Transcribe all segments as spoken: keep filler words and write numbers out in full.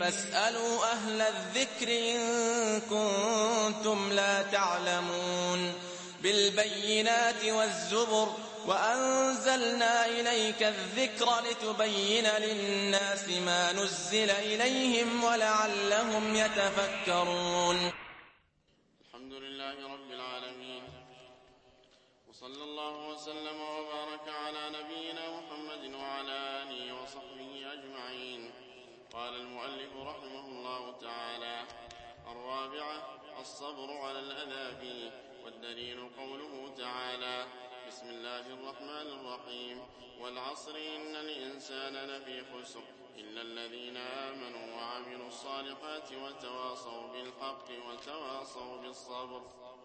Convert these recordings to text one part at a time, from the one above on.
فاسألوا أهل الذكر إن كنتم لا تعلمون بالبينات والزبر وأنزلنا إليك الذكر لتبين للناس ما نزل إليهم ولعلهم يتفكرون. الحمد لله رب العالمين، وصلى الله وسلم وبارك على نبينا محمد وعلى آله وصحبه أجمعين. قال المؤلف رحمه الله تعالى: الرابعة الصبر على الأذى فيه. والدليل قوله تعالى: بسم الله الرحمن الرحيم: والعصر إن الإنسان لفي خسر إلا الذين آمنوا وعملوا الصالحات وتواصوا بالحق وتواصوا بالصبر.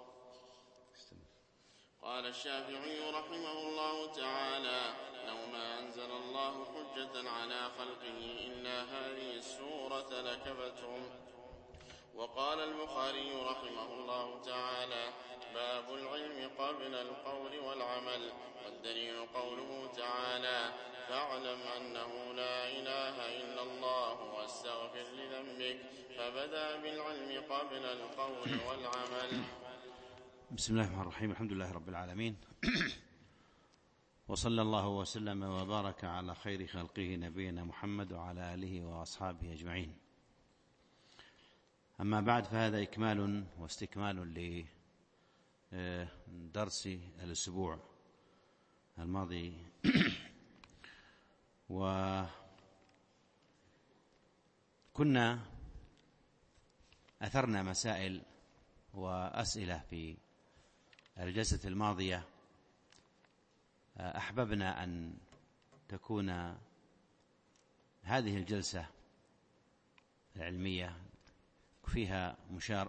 قال الشافعي رحمه الله تعالى: لو ما أنزل الله حجة على خلقه إلا هذه السورة لكفتهم. وقال البخاري رحمه الله تعالى: باب العلم قبل القول والعمل. والدليل قوله تعالى: فاعلم أنه لا إله إلا الله واستغفر لذنبك. فبدأ بالعلم قبل القول والعمل. بسم الله الرحمن الرحيم. الحمد لله رب العالمين، وصلى الله وسلم وبارك على خير خلقه نبينا محمد وعلى آله وأصحابه أجمعين. أما بعد، فهذا إكمال واستكمال لدرس الأسبوع الماضي وكنا أثرنا مسائل وأسئلة في الجلسة الماضية. أحببنا أن تكون هذه الجلسة العلمية فيها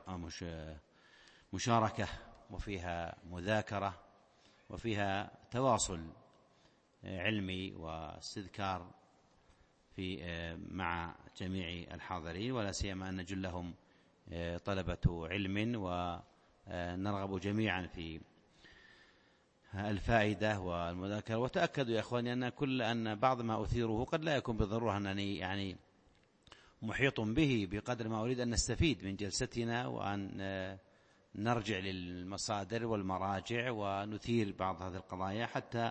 مشاركة وفيها مذاكرة وفيها تواصل علمي واستذكار في مع جميع الحاضرين، ولا سيما أن جلهم طلبة علم، ونرغب جميعا في الفائدة والمذاكرة. وتأكدوا يا أخواني أن كل أن بعض ما أثيره قد لا يكون بالضرورة أنني يعني محيط به بقدر ما أريد أن نستفيد من جلستنا، وأن نرجع للمصادر والمراجع ونثير بعض هذه القضايا حتى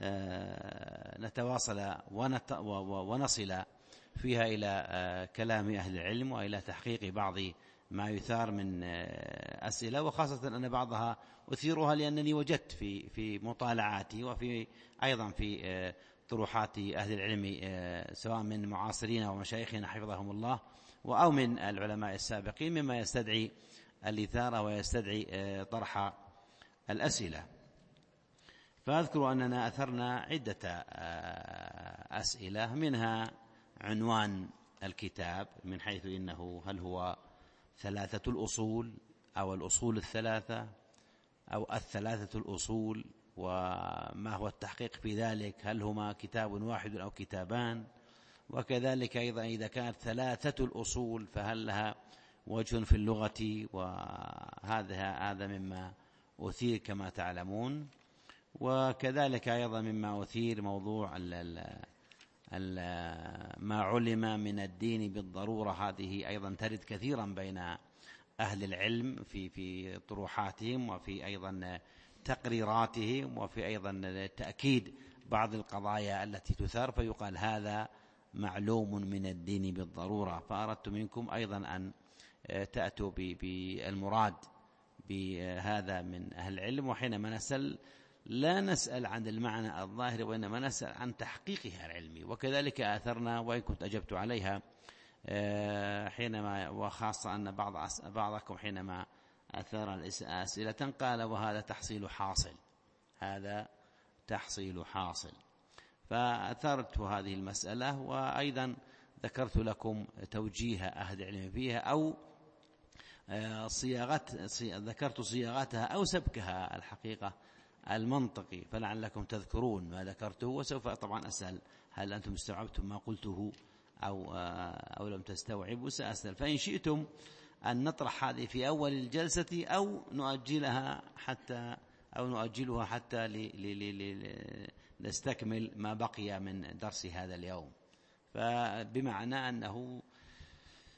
نتواصل ونصل فيها إلى كلام أهل العلم وإلى تحقيق بعض ما يثار من أسئلة، وخاصة أن بعضها أثيرها لأنني وجدت في في مطالعاتي وفي أيضا في طروحات أهل العلم سواء من معاصرين ومشايخنا حفظهم الله أو من العلماء السابقين مما يستدعي الإثارة ويستدعي طرح الأسئلة. فأذكر أننا أثرنا عدة أسئلة، منها عنوان الكتاب من حيث إنه هل هو ثلاثة الأصول أو الأصول الثلاثة أو الثلاثة الأصول، وما هو التحقيق في ذلك، هل هما كتاب واحد أو كتابان، وكذلك أيضا إذا كانت ثلاثة الأصول فهل لها وجه في اللغة، وهذا هذا مما أثير كما تعلمون. وكذلك أيضا مما أثير موضوع ال ال ال ما علم من الدين بالضرورة، هذه أيضا ترد كثيرا بين أهل العلم في في طروحاتهم وفي أيضا تقريراتهم وفي أيضا تأكيد بعض القضايا التي تثار، فيقال هذا معلوم من الدين بالضرورة. فأردت منكم أيضا أن تأتوا بالمراد بهذا من أهل العلم، وحينما نسأل لا نسأل عن المعنى الظاهر وإنما نسأل عن تحقيقها العلمي. وكذلك آثرنا، وإن كنت أجبت عليها حينما، وخاصة أن بعض بعضكم حينما أثار أسئلة قال وهذا تحصيل حاصل، هذا تحصيل حاصل. فأثرت هذه المسألة، وأيضا ذكرت لكم توجيه أهل العلم فيها أو صياغت ذكرت صياغتها أو سبكها الحقيقة المنطقي، فلعلكم تذكرون ما ذكرته. وسوف طبعا أسأل هل أنتم استوعبتم ما قلته أو أو لم تستوعبوا، سأسأل. فإن شئتم أن نطرح هذه في أول الجلسة أو نؤجلها حتى أو نؤجلها حتى نستكمل ما بقي من درس هذا اليوم. فبمعنى أنه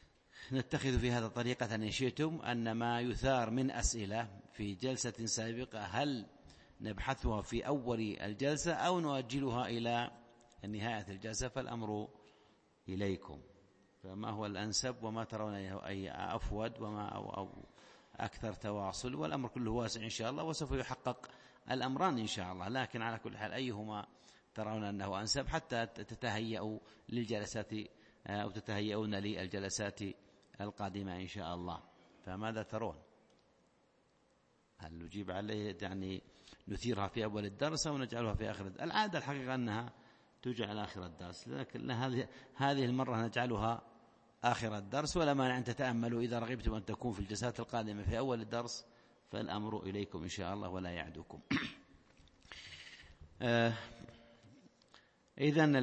نتخذ في هذا طريقة إن شئتم، أن ما يثار من أسئلة في جلسة سابقة هل نبحثها في أول الجلسة أو نؤجلها إلى نهاية الجلسة، فالأمر إليكم. فما هو الأنسب وما ترون أي أفود وما أو, أو أكثر تواصل، والأمر كله واسع إن شاء الله، وسوف يحقق الأمران إن شاء الله. لكن على كل حال أيهما ترون أنه أنسب حتى تتهيئوا للجلسات أو تتهيئون للجلسات القادمة إن شاء الله. فماذا ترون؟ هل نجيب عليه يعني نثيرها في أول الدرس أو نجعلها في آخر الدرس؟ العادة الحقيقة أنها تجعل آخر الدرس، لكن هذه هذه المرة نجعلها آخر الدرس، ولا مانع أن تتأملوا إذا رغبتم أن تكون في الجلسات القادمة في أول الدرس، فالأمر إليكم إن شاء الله ولا يعدكم. آه إذن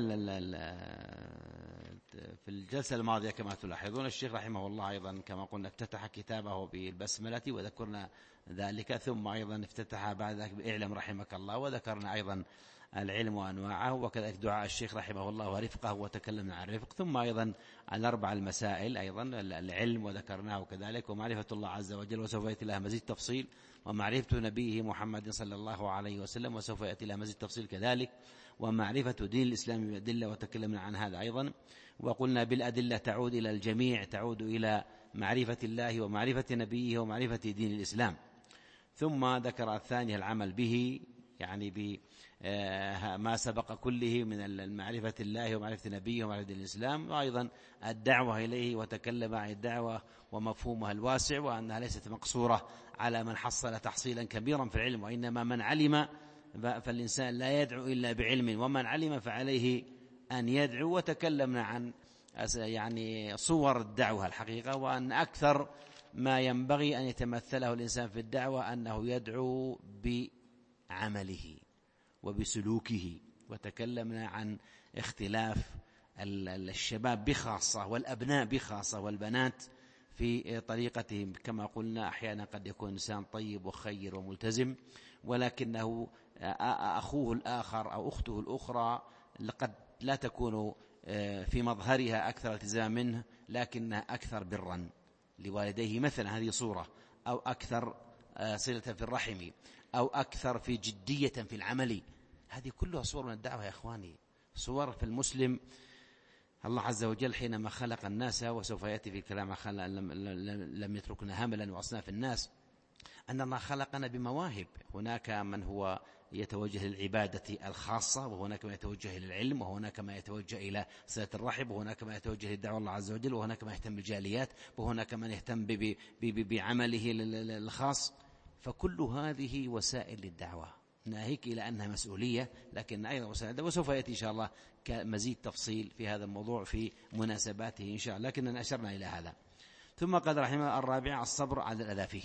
في الجلسة الماضية كما تلاحظون الشيخ رحمه الله أيضا كما قلنا افتتح كتابه بالبسملة وذكرنا ذلك، ثم أيضا افتتح بعد ذلك بإعلم رحمك الله، وذكرنا أيضا العلم وأنواعه، وكذلك دعاء الشيخ رحمه الله ورفقه وتكلمنا عن الرفق، ثم أيضا عن أربع المسائل أيضا العلم وذكرناه كذلك، ومعرفة الله عز وجل وسوف يأتي لها مزيد تفصيل، ومعرفة نبيه محمد صلى الله عليه وسلم وسوف يأتي لها مزيد تفصيل كذلك، ومعرفة دين الإسلام بالأدلة وتكلمنا عن هذا أيضا، وقلنا بالأدلة تعود إلى الجميع، تعود إلى معرفة الله ومعرفة نبيه ومعرفة دين الإسلام. ثم ذكر الثاني العمل به، يعني بما سبق كله من معرفة الله ومعرفة نبيه ومعرفة الإسلام، وأيضا الدعوة إليه وتكلم عن الدعوة ومفهومها الواسع، وأنها ليست مقصورة على من حصل تحصيلا كبيرا في العلم، وإنما من علم فالإنسان لا يدعو إلا بعلم، ومن علم فعليه أن يدعو. وتكلمنا عن يعني صور الدعوة الحقيقة، وأن أكثر ما ينبغي أن يتمثله الإنسان في الدعوة أنه يدعو بعمله وبسلوكه. وتكلمنا عن اختلاف الشباب بخاصة والأبناء بخاصة والبنات في طريقتهم، كما قلنا أحيانا قد يكون إنسان طيب وخير وملتزم، ولكنه أخوه الآخر أو أخته الأخرى قد لا تكون في مظهرها أكثر التزام منه، لكنها أكثر برا لوالديه مثلا، هذه صورة، أو أكثر صلة في الرحم، أو أكثر في جدية في العمل. هذه كلها صور من الدعوة يا إخواني، صور في المسلم. الله عز وجل حينما خلق الناس، وسوف يأتي في الكلام لم يتركنا هملا وأصناف الناس، أن الله خلقنا بمواهب. هناك من هو يتوجه للعبادة الخاصة، وهناك من يتوجه للعلم، وهناك من يتوجه إلى صلة الرحم، وهناك من يتوجه للدعوة الله عز وجل، وهناك من يهتم بالجاليات، وهناك من يهتم بعمله الخاص. فكل هذه وسائل للدعوة، ناهيك إلى أنها مسؤولية، لكن أيضا وسائل الدعوة. وسوف يأتي إن شاء الله كمزيد تفصيل في هذا الموضوع في مناسباته إن شاء الله، لكننا أشرنا إلى هذا. ثم قال رحمه الرابع الصبر على الأذى فيه،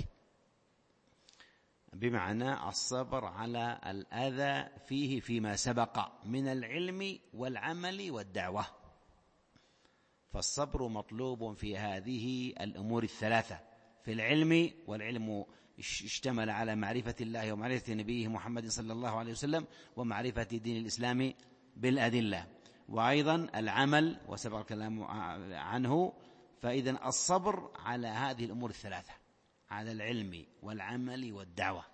بمعنى الصبر على الأذى فيه فيما سبق من العلم والعمل والدعوة. فالصبر مطلوب في هذه الأمور الثلاثة، في العلم، والعلم اشتمل على معرفة الله ومعرفة نبيه محمد صلى الله عليه وسلم ومعرفة دين الإسلام بالأدلة، وأيضا العمل وسبق الكلام عنه. فإذن الصبر على هذه الأمور الثلاثة، على العلم والعمل والدعوة.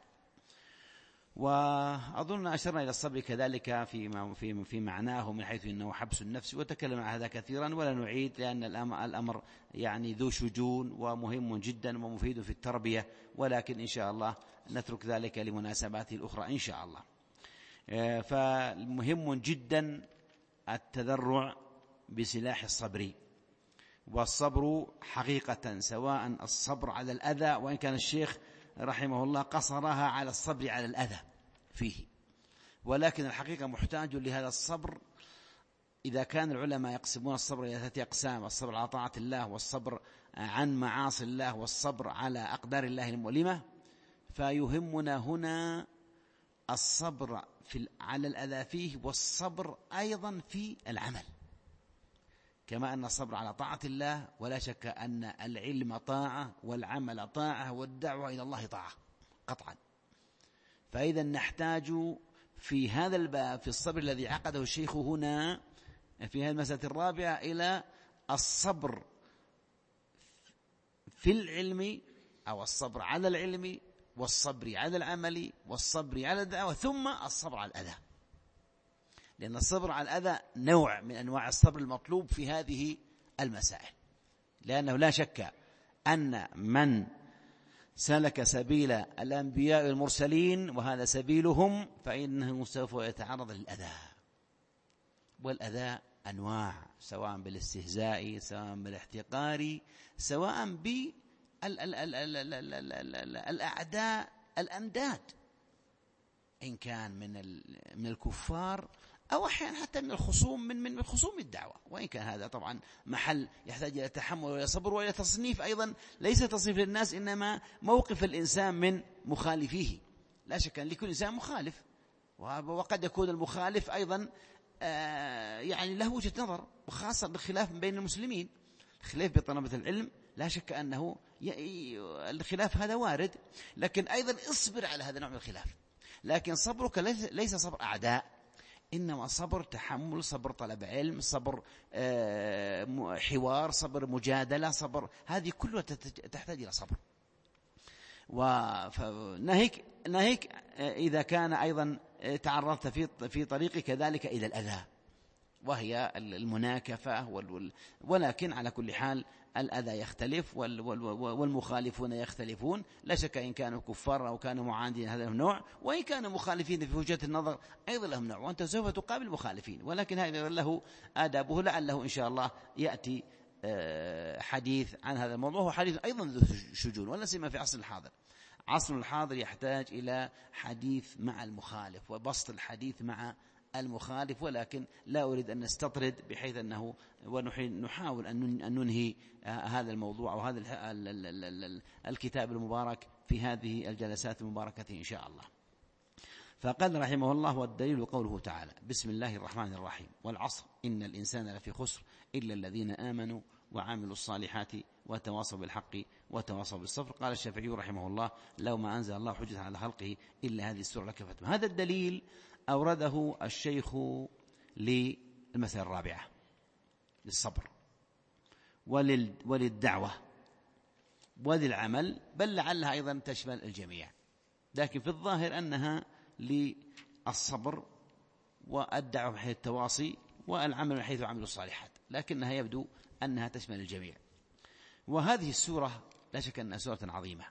وأظن أشرنا إلى الصبر كذلك في في في معناه من حيث أنه حبس النفس، وتكلم عن هذا كثيرا ولا نعيد، لأن الأمر يعني ذو شجون ومهم جدا ومفيد في التربية، ولكن إن شاء الله نترك ذلك لمناسباته الأخرى إن شاء الله. فمهم جدا التذرع بسلاح الصبر. والصبر حقيقة سواء الصبر على الأذى، وإن كان الشيخ رحمه الله قصرها على الصبر على الأذى فيه، ولكن الحقيقة محتاج لهذا الصبر. إذا كان العلماء يقسمون الصبر إلى ثلاثة أقسام: الصبر على طاعة الله، والصبر عن معاصي الله، والصبر على أقدار الله المؤلمة، فيهمنا هنا الصبر في على الأذى فيه، والصبر أيضا في العمل، كما أن الصبر على طاعة الله، ولا شك أن العلم طاعة والعمل طاعة والدعوة إلى الله طاعة قطعا. فإذا نحتاج في هذا الباب، في الصبر الذي عقده الشيخ هنا في هذه المسألة الرابعة، إلى الصبر في العلم أو الصبر على العلم والصبر على العمل والصبر على الدعوة، ثم الصبر على الأذى، لأن الصبر على الأذى نوع من أنواع الصبر المطلوب في هذه المسائل، لأنه لا شك أن من سلك سبيل الأنبياء والمرسلين وهذا سبيلهم فإنه سوف يتعرض للأذى، والأذى أنواع، سواء بالاستهزاء، سواء بالاحتقار، سواء بالأعداء الأنداد، إن كان من من الكفار أو أحيانا حتى من الخصوم من من خصوم الدعوة، وإن كان هذا طبعا محل يحتاج إلى تحمل وإلى صبر وإلى تصنيف، أيضا ليس تصنيف للناس إنما موقف الإنسان من مخالفيه. لا شك أن لكل إنسان مخالف، وقد يكون المخالف أيضا يعني له وجهة نظر، وخاصة بالخلاف بين المسلمين، الخلاف بطلبة العلم لا شك أنه الخلاف هذا وارد، لكن أيضا اصبر على هذا النوع من الخلاف. لكن صبرك ليس صبر أعداء، إنما صبر تحمل، صبر طلب علم، صبر حوار، صبر مجادلة، صبر، هذه كلها تحتاج إلى صبر. وناهيك ناهيك إذا كان أيضا تعرضت في في طريقك ذلك إلى الأذى، وهي المناكفة، ولكن على كل حال الأذى يختلف والمخالفون يختلفون، لا شك إن كانوا كفار أو كانوا معاندين هذا النوع، وإن كانوا مخالفين في وجهة النظر أيضا لهم نوع، وأنت سوف تقابل مخالفين، ولكن هذا له آدابه، لعله إن شاء الله يأتي حديث عن هذا الموضوع. هو حديث أيضا ذو شجون، ولا سيما في عصر الحاضر. عصر الحاضر يحتاج إلى حديث مع المخالف وبسط الحديث مع المخالف، ولكن لا أريد أن نستطرد بحيث أنه ونحاول أن ننهي هذا الموضوع وهذا الكتاب المبارك في هذه الجلسات المباركة إن شاء الله. فقال رحمه الله: والدليل قوله تعالى: بسم الله الرحمن الرحيم، والعصر إن الإنسان لفي خسر إلا الذين آمنوا وعملوا الصالحات وتواصوا بالحق وتواصوا بالصبر. قال الشافعي رحمه الله: لو ما أنزل الله حجة على خلقه إلا هذه السورة لكفتهم. هذا الدليل أورده الشيخ للمسألة الرابعة، للصبر وللدعوة وللعمل، بل لعلها أيضا تشمل الجميع، لكن في الظاهر أنها للصبر والدعوة من حيث التواصي والعمل من حيث عمل الصالحات، لكنها يبدو أنها تشمل الجميع. وهذه السورة لا شك أنها سورة عظيمة،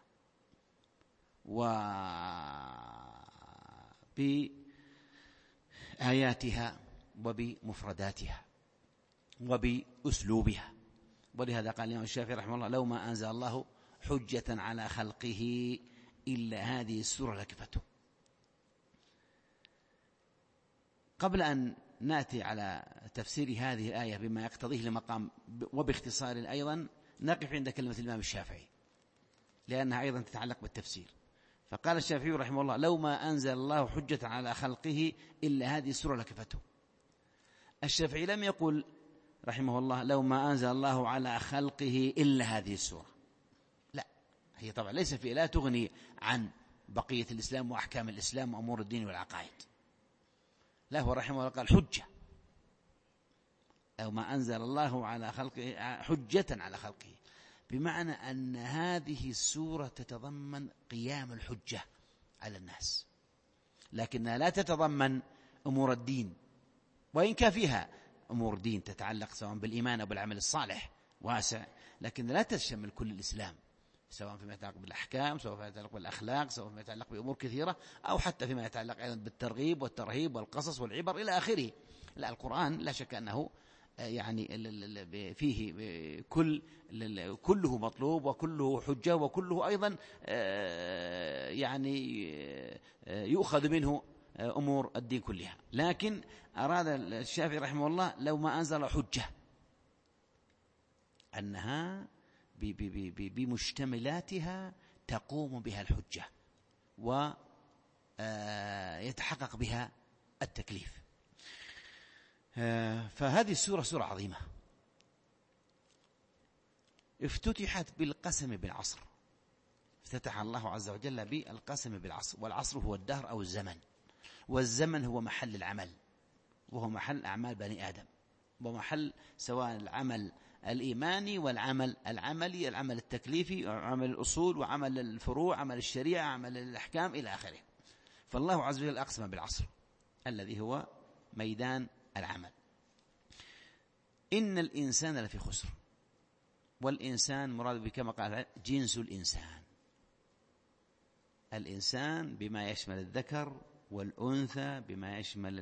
وبآياتها وبمفرداتها وبأسلوبها، ولهذا قال الإمام الشافعي رحمه الله: لو ما أنزل الله حجة على خلقه إلا هذه السورة لكفته. قبل أن نأتي على تفسير هذه الآية بما يقتضيه لمقام وباختصار أيضا، نقف عند كلمة الإمام الشافعي لأنها أيضا تتعلق بالتفسير. فقال الشافعي رحمه الله: لو ما أنزل الله حجة على خلقه إلا هذه السورة لكفته. الشافعي لم يقل رحمه الله: لو ما أنزل الله على خلقه إلا هذه السورة، لا، هي طبعا ليس في لا تغني عن بقية الإسلام وأحكام الإسلام وأمور الدين والعقائد، لا، هو رحمه الله قال حجة، أو ما أنزل الله على خلقه حجة على خلقه، بمعنى أن هذه السورة تتضمن قيام الحجة على الناس، لكنها لا تتضمن أمور الدين، وإن كان فيها أمور دين تتعلق سواء بالإيمان أو بالعمل الصالح واسع، لكن لا تشمل كل الإسلام، سواء فيما يتعلق بالأحكام، سواء فيما يتعلق بالأخلاق، سواء فيما يتعلق بأمور كثيرة، أو حتى فيما يتعلق أيضا بالترغيب والترهيب والقصص والعبر إلى آخره. لا، القرآن لا شك أنه يعني فيه كل كله مطلوب وكله حجة وكله أيضا يعني يؤخذ منه أمور الدين كلها، لكن أراد الشافعي رحمه الله لو ما أنزل حجة أنها بمشتملاتها تقوم بها الحجة ويتحقق بها التكليف. فهذه السورة سورة عظيمة، افتتحت بالقسم بالعصر، افتتح الله عز وجل بالقسم بالعصر، والعصر هو الدهر أو الزمن، والزمن هو محل العمل، وهو محل أعمال بني آدم، ومحل سواء العمل الإيماني والعمل العملي، العمل التكليفي، عمل الأصول وعمل الفروع، عمل الشريعة، عمل الأحكام إلى آخره. فالله عز وجل أقسم بالعصر الذي هو ميدان العمل. إن الإنسان لفي خسر، والإنسان مراد به كما قال جنس الإنسان، الإنسان بما يشمل الذكر والأنثى، بما يشمل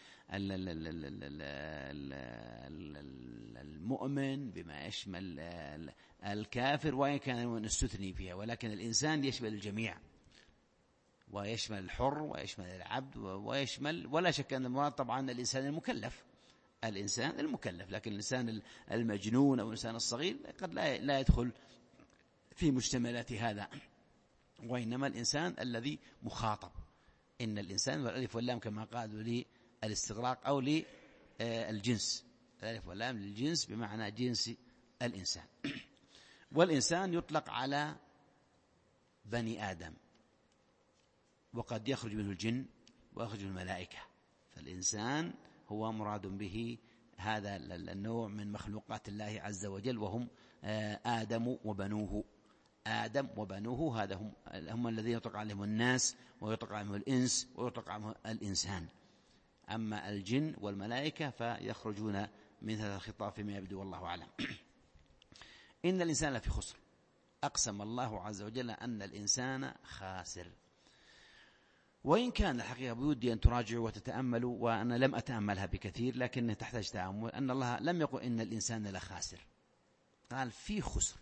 المؤمن، بما يشمل الكافر، وإن كان نستثني فيها، ولكن الإنسان يشمل الجميع، ويشمل الحر ويشمل العبد ويشمل، ولا شك أن المراد طبعا الإنسان المكلف، الإنسان المكلف، لكن الإنسان المجنون أو الإنسان الصغير قد لا يدخل في مشتملات هذا، وإنما الإنسان الذي مخاطب. إن الإنسان والألف واللام كما قالوا للاستغراق أو للجنس، الألف واللام للجنس بمعنى جنس الإنسان. والإنسان يطلق على بني آدم، وقد يخرج منه الجن ويخرج منه الملائكة، فالإنسان هو مراد به هذا النوع من مخلوقات الله عز وجل، وهم آدم وبنوه. آدم وبنوه هذا هم, هم الذين يطلق عليهم الناس، ويطلق عليهم الإنس، ويطلق عليهم الإنسان. أما الجن والملائكة فيخرجون من هذا الخطاب فيما يبدو والله أعلم. إن الإنسان لفي خسر، أقسم الله عز وجل أن الإنسان خاسر. وإن كان الحقيقة بودي أن تراجعوا وتتأملوا، وأنا لم أتأملها بكثير لكن تحتاج تأمل، أن الله لم يقل إن الإنسان لخاسر، قال في خسر،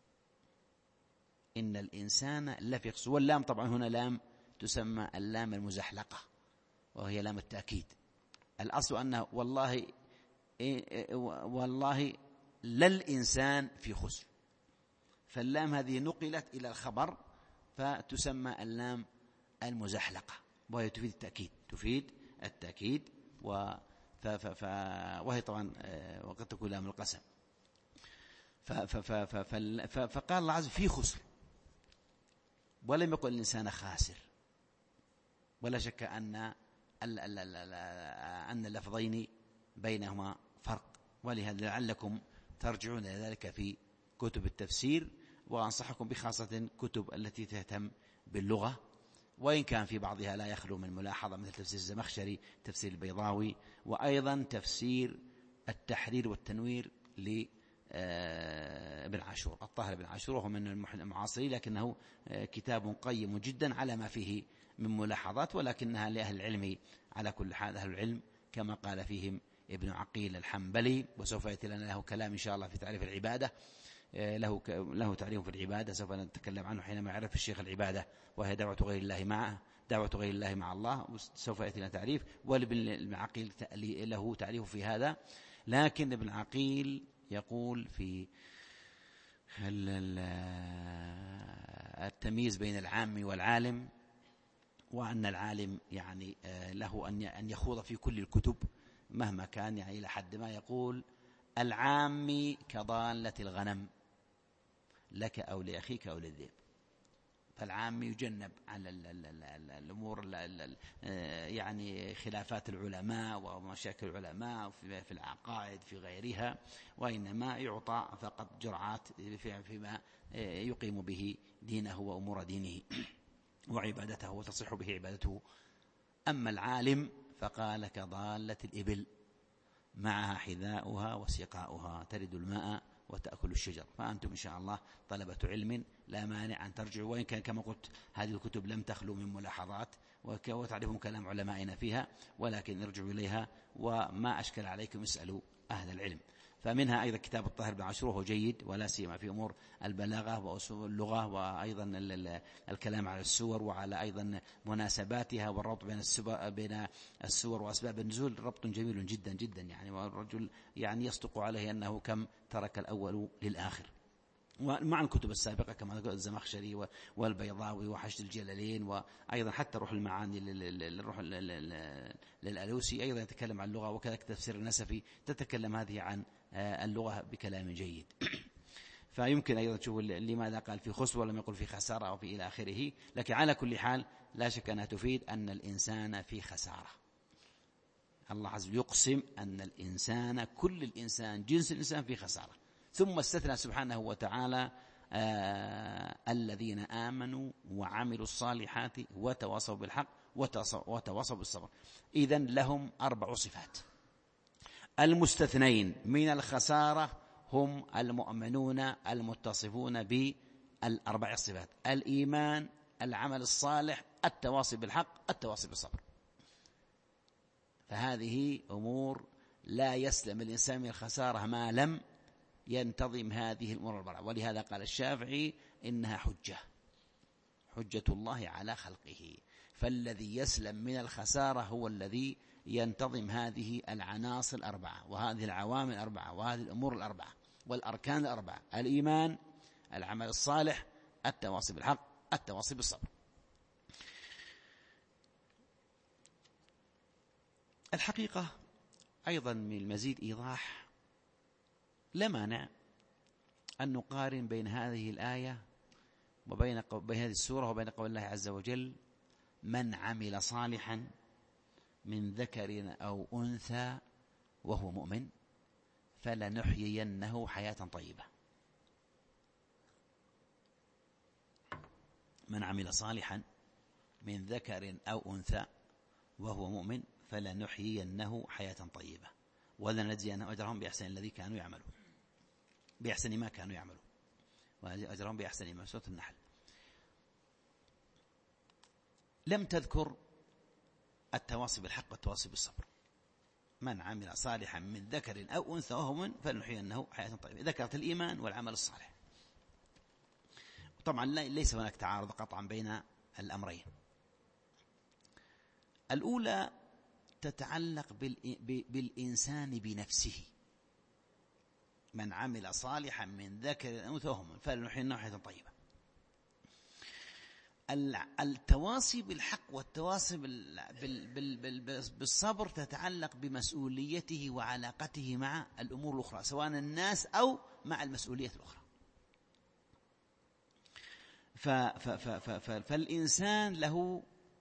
إن الإنسان لفي خسر. واللام طبعا هنا لام تسمى اللام المزحلقة، وهي لام التأكيد. الأصل أنه والله والله للإنسان في خسر، فاللام هذه نقلت إلى الخبر فتسمى اللام المزحلقة، وهي تفيد التأكيد، تفيد التأكيد و ف ف ف وهي طبعا وقد تكون لام القسم. ف ف ف ف ف فقال الله عز وجل في خسر، ولم يقل الإنسان خاسر. ولا شك أن أن اللفظين بينهما فرق، ولهذا لعلكم ترجعون إلى ذلك في كتب التفسير، وأنصحكم بخاصة كتب التي تهتم باللغة، وإن كان في بعضها لا يخلو من ملاحظة، مثل تفسير الزمخشري، تفسير البيضاوي، وأيضا تفسير التحرير والتنوير لابن عاشور، الطاهر بن عاشور، وهو من المعاصرين، لكنه كتاب قيم جدا على ما فيه من ملاحظات، ولكنها لأهل العلم على كل حال. أهل العلم كما قال فيهم ابن عقيل الحنبلي، وسوف يأتي لنا له كلام إن شاء الله في تعريف العبادة، له له تعريف في العبادة سوف نتكلم عنه حينما يعرف الشيخ العبادة، وهي دعوة غير الله معه، دعوة غير الله مع الله، سوف يأتي لنا تعريف. ولابن عقيل له تعريف في هذا، لكن ابن عقيل يقول في التمييز بين العام والعالم، وأن العالم يعني له أن يخوض في كل الكتب مهما كان، يعني إلى حد ما يقول العام كضالة الغنم لك أو لأخيك أو للذئب. فالعام يجنب على الأمور يعني خلافات العلماء ومشاكل العلماء في العقائد في غيرها، وإنما يعطى فقط جرعات فيما يقيم به دينه وأمور دينه وعبادته وتصح به عبادته. أما العالم فقال كضالة الإبل معها حذاؤها وسقاؤها، ترد الماء وتأكل الشجر. فأنتم إن شاء الله طلبة علم لا مانع أن ترجعوا، وإن كان كما قلت هذه الكتب لم تخلو من ملاحظات وتعرفون كلام علمائنا فيها، ولكن ارجعوا إليها، وما أشكل عليكم اسألوا أهل العلم. فمنها أيضا كتاب الطاهر بن عاشور، وهو جيد ولا سيما في أمور البلاغة وأصول اللغة، وأيضا الكلام على السور وعلى أيضا مناسباتها، والربط بين السور بين السور وأسباب النزول ربط جميل جدا جدا، يعني والرجل يعني يصدق عليه أنه كم ترك الأول للآخر. ومع الكتب السابقة كما قال الزمخشري والبيضاوي وحشد الجلالين، وأيضا حتى روح المعاني للروح للألوسي أيضا يتكلم عن اللغة، وكذلك تفسير النسفي تتكلم هذه عن اللغة بكلام جيد. فيمكن أيضا تشوف لماذا قال في خسر ولم يقل في خسارة أو في إلى آخره، لكن على كل حال لا شك أنها تفيد أن الإنسان في خسارة. الله عز وجل يقسم أن الإنسان كل الإنسان جنس الإنسان في خسارة، ثم استثنى سبحانه وتعالى آه الذين آمنوا وعملوا الصالحات وتواصوا بالحق وتواصوا بالصبر. إذن لهم أربع صفات. المستثنين من الخسارة هم المؤمنون المتصفون بالأربع الصفات: الإيمان، العمل الصالح، التواصي بالحق، التواصي بالصبر. فهذه أمور لا يسلم الإنسان من الخسارة ما لم ينتظم هذه الأمور الأربعة. ولهذا قال الشافعي إنها حجة حجة الله على خلقه. فالذي يسلم من الخسارة هو الذي ينتظم هذه العناصر الأربعة وهذه العوامل الأربعة وهذه الأمور الأربعة والأركان الأربعة: الإيمان، العمل الصالح، التواصي بالحق، التواصي بالصبر. الحقيقة أيضا من المزيد إيضاح لا مانع أن نقارن بين هذه الآية وبين بين هذه السورة وبين قول الله عز وجل: من عمل صالحا من ذكر أو أنثى وهو مؤمن فلنحيينه حياة طيبة. من عمل صالحا من ذكر أو أنثى وهو مؤمن فلنحيينه حياة طيبة ولنجزينهم أجرهم بأحسن الذي كانوا يعملون بأحسن ما كانوا يعملون وأجرهم بأحسن ما. سورة النحل. لم تذكر التواصي بالحق والتواصي بالصبر. من عمل صالحا من ذكر أو أنثى وهو مؤمن فلنحيينه حياة طيبة. ذكرت الإيمان والعمل الصالح. طبعا ليس هناك تعارض قطعا بين الأمرين. الأولى تتعلق بالإنسان بنفسه: من عمل صالحا من ذكر أو أنثى وهو مؤمن فلنحيينه حياة طيبة. التواصي بالحق والتواصي بالصبر تتعلق بمسؤوليته وعلاقته مع الأمور الأخرى سواء الناس أو مع المسؤولية الأخرى. فالإنسان له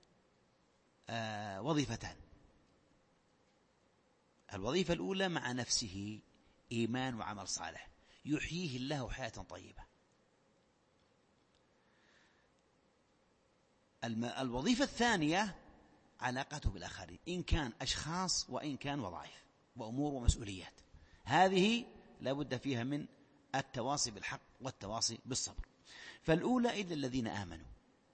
وظيفتان: الوظيفة الأولى مع نفسه إيمان وعمل صالح يحييه الله حياة طيبة. الوظيفة الثانية علاقته بالآخرين، إن كان أشخاص وإن كان وظائف وأمور ومسؤوليات. هذه لا بد فيها من التواصي بالحق والتواصي بالصبر. فالأولى: إلا الذين آمنوا.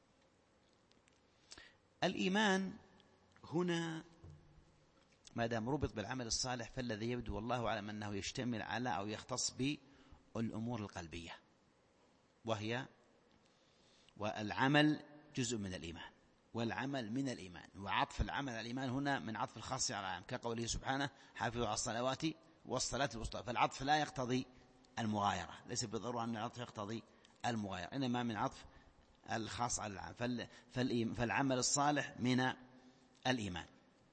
الإيمان هنا ما دام ربط بالعمل الصالح فالذي يبدو والله أعلم أنه يشتمل على أو يختص بالأمور القلبية، وهي والعمل جزء من الإيمان والعمل من الإيمان، وعطف العمل على الإيمان هنا من عطف الخاص على العام، كقوله سبحانه: حافظوا على الصلوات والصلاة الوسطى. فالعطف لا يقتضي المغايرة، ليس بالضرورة أن العطف يقتضي المغايرة، إنما من عطف الخاص على العام. فالعمل الصالح من الإيمان.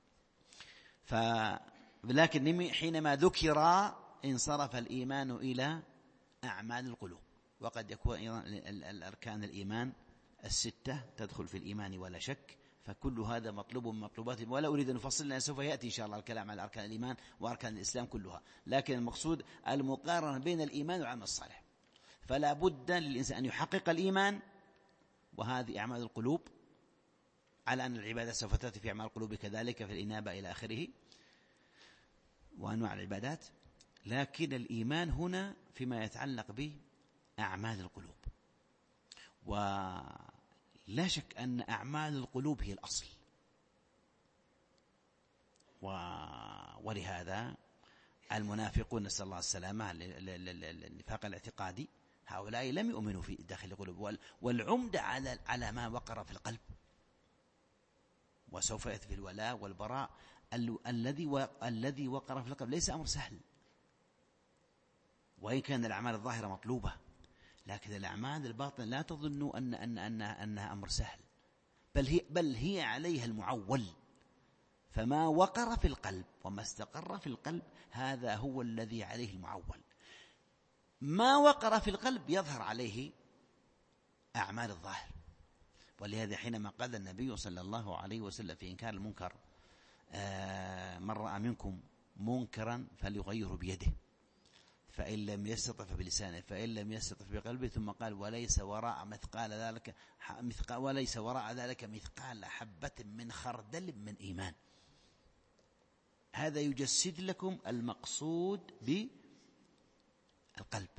ولكن حينما ذكر انصرف الإيمان إلى أعمال القلوب، وقد يكون أيضا الأركان الإيمان الستة تدخل في الإيمان ولا شك. فكل هذا مطلوب من مطلوبات، ولا أريد أن أفصل لأن سوف يأتي إن شاء الله الكلام على أركان الإيمان وأركان الإسلام كلها، لكن المقصود المقارنة بين الإيمان والعمل الصالح. فلا بد للإنسان أن يحقق الإيمان، وهذه أعمال القلوب، على أن العبادة سوف تأتي في أعمال القلوب كذلك في الإنابة إلى آخره وأنواع العبادات. لكن الإيمان هنا فيما يتعلق بأعمال القلوب، ولا شك أن أعمال القلوب هي الأصل. ولهذا المنافقون نسأل الله السلامة النفاق الاعتقادي هؤلاء لم يؤمنوا في داخل القلوب، والعمدة على على ما وقر في القلب، وسوف يأتي في الولاء والبراء. الذي الذي وقر في القلب ليس أمر سهل، وإن كان الأعمال الظاهرة مطلوبة، لكن الأعمال الباطنة لا تظنوا أن أن أنها, أنها أمر سهل، بل هي بل هي عليها المعول. فما وقر في القلب وما استقر في القلب هذا هو الذي عليه المعول. ما وقر في القلب يظهر عليه أعمال الظاهر. ولهذا حينما قال النبي صلى الله عليه وسلم في إنكار المنكر: آه من رأى منكم منكرا فليغيره بيده، فإن لم يستطع فبلسانه فإن لم يستطع بقلبه، ثم قال وليس وراء مثقال ذلك مثقال وليس وراء ذلك مثقال حبة من خردل من إيمان. هذا يجسد لكم المقصود بالقلب.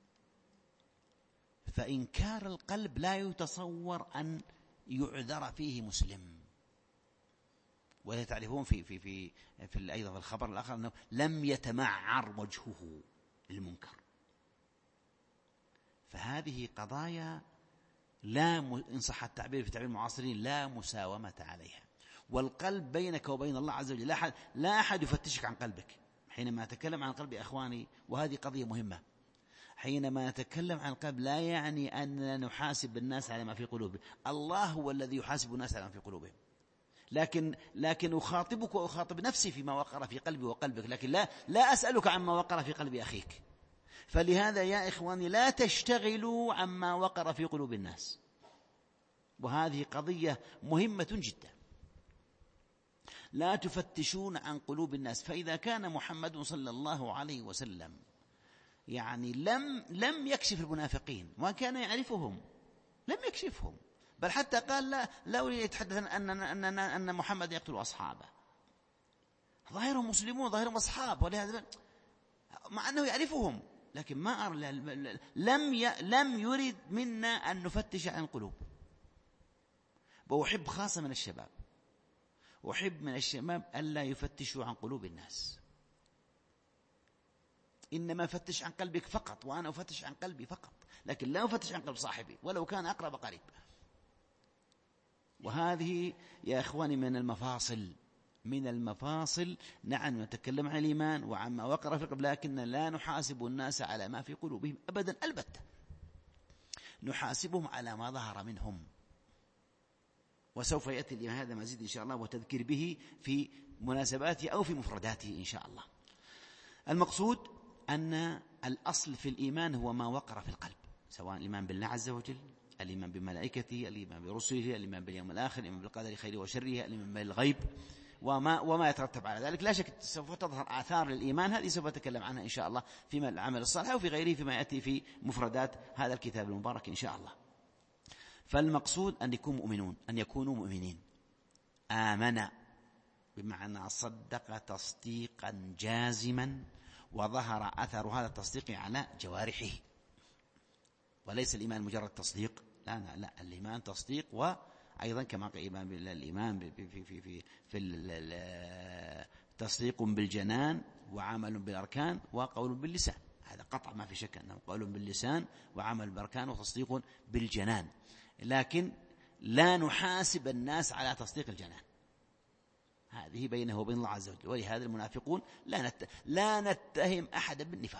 فإنكار القلب لا يتصور أن يعذر فيه مسلم. ولا تعرفون في في في في أيضا في الخبر الآخر أنه لم يتمعر وجهه للمنكر. فهذه قضايا لا م... إن صح التعبير في تعبير المعاصرين لا مساومة عليها. والقلب بينك وبين الله عز وجل، لا أحد, لا أحد يفتشك عن قلبك. حينما أتكلم عن القلب أخواني، وهذه قضية مهمة، حينما نتكلم عن القلب لا يعني أننا نحاسب الناس على ما في قلوبهم. الله هو الذي يحاسب الناس على ما في قلوبهم. لكن لكن أخاطبك وأخاطب نفسي فيما وقر في قلبي وقلبك، لكن لا لا أسألك عما وقر في قلب أخيك. فلهذا يا إخواني لا تشتغلوا عما وقر في قلوب الناس، وهذه قضية مهمة جدا. لا تفتشون عن قلوب الناس. فإذا كان محمد صلى الله عليه وسلم يعني لم لم يكشف المنافقين وكان يعرفهم، لم يكشفهم، بل حتى قال لا لا أريد يتحدث أن أن أن أن محمد يقتل أصحابه. ظاهرهم مسلمون، ظاهرهم أصحاب، ولهذا مع أنه يعرفهم، لكن ما أر... لم ي... لم يرد منا أن نفتش عن القلوب. وأحب خاصة من الشباب، أحب من الشباب ألا يفتشوا عن قلوب الناس. إنما فتش عن قلبك فقط، وأنا أفتش عن قلبي فقط، لكن لا أفتش عن قلب صاحبي ولو كان أقرب قريب. وهذه يا إخواني من المفاصل من المفاصل نعم نتكلم عن الإيمان وعما وقر في القلب، لكن لا نحاسب الناس على ما في قلوبهم أبدا، البتة نحاسبهم على ما ظهر منهم. وسوف يأتي الإيمان هذا مزيد إن شاء الله وتذكر به في مناسباته أو في مفرداته إن شاء الله. المقصود أن الأصل في الإيمان هو ما وقر في القلب، سواء الإيمان بالله عز وجل، الإيمان بملائكته، الإيمان برسله، الإيمان باليوم الآخر، الإيمان بالقدر خيره وشره، الإيمان بالغيب وما وما يترتب على ذلك. لا شك سوف تظهر آثار للإيمان، هذه سوف أتكلم عنها إن شاء الله فيما العمل الصالح وفي غيره فيما يأتي في مفردات هذا الكتاب المبارك إن شاء الله. فالمقصود أن يكونوا مؤمنون، أن يكونوا مؤمنين. آمن بمعنى صدق تصديقا جازما، وظهر أثر هذا التصديق على جوارحه. وليس الإيمان مجرد تصديق، لا لا, لا. الإيمان تصديق، وأيضا كما قال الإيمان الإيمان في في في في, في تصديق بالجنان وعمل بالأركان وقول باللسان. هذا قطع ما في شك أنه قول باللسان وعمل بالأركان وتصديق بالجنان. لكن لا نحاسب الناس على تصديق الجنان، هذه بينه وبين الله عز وجل. ولهذا المنافقون لا نت... لا نتهم أحدا بالنفاق،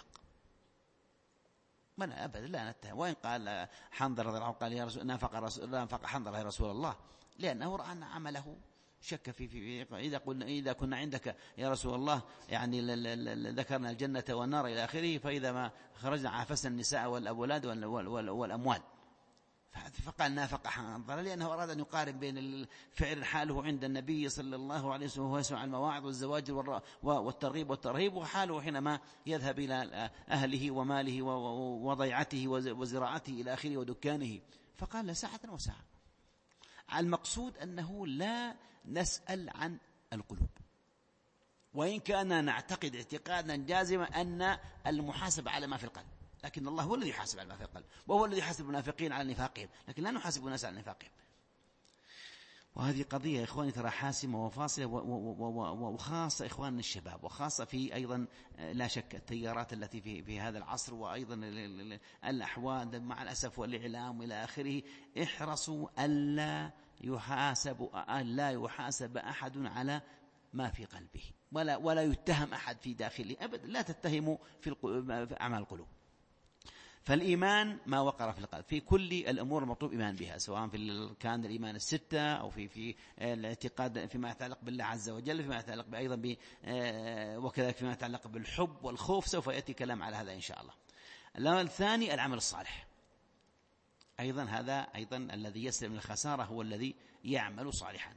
من أبدا لا نتهم. وإن قال حنظلة رضي الله عنه قال يا رسول نافق رسول نافق حنظلة يا رسول الله، لأنه رأى أن عمله شك في, في, في إذا قلنا إذا كنا عندك يا رسول الله يعني ذكرنا الجنة والنار إلى آخره، فإذا ما خرجنا عافسنا النساء والأولاد والأموال. فقال نافق حنظلة لأنه أراد أن يقارن بين الفعل حاله عند النبي صلى الله عليه وسلم وهو يسمع المواعظ والزواج والترغيب والترهيب، وحاله حينما يذهب إلى أهله وماله وضيعته وزراعته إلى آخره ودكانه. فقال ساعة وساعة. المقصود أنه لا نسأل عن القلوب، وإن كان نعتقد اعتقادا جازما أن المحاسبة على ما في القلب، لكن الله هو الذي يحاسب على ما في القلب، وهو الذي يحاسب المنافقين على نفاقهم، لكن لا نحاسب الناس على نفاقهم. وهذه قضية يا إخواني ترى حاسمة وفاصلة، وخاصة إخواننا الشباب، وخاصة في أيضا لا شك التيارات التي في في هذا العصر، وأيضا الأحوال مع الأسف والإعلام إلى آخره. احرصوا ألا يحاسب ألا يحاسب أحد على ما في قلبه، ولا ولا يتهم أحد في داخله أبدا. لا تتهموا في أعمال القلوب. فالإيمان ما وقر في القلب في كل الأمور المطلوب إيمان بها، سواء في كان الإيمان الستة أو في في الاعتقاد فيما يتعلق بالله عز وجل، فيما يتعلق أيضا ب وكذلك فيما يتعلق بالحب والخوف. سوف يأتي كلام على هذا إن شاء الله. الثاني العمل الصالح، أيضا هذا أيضا الذي يسلم من الخسارة هو الذي يعمل صالحا.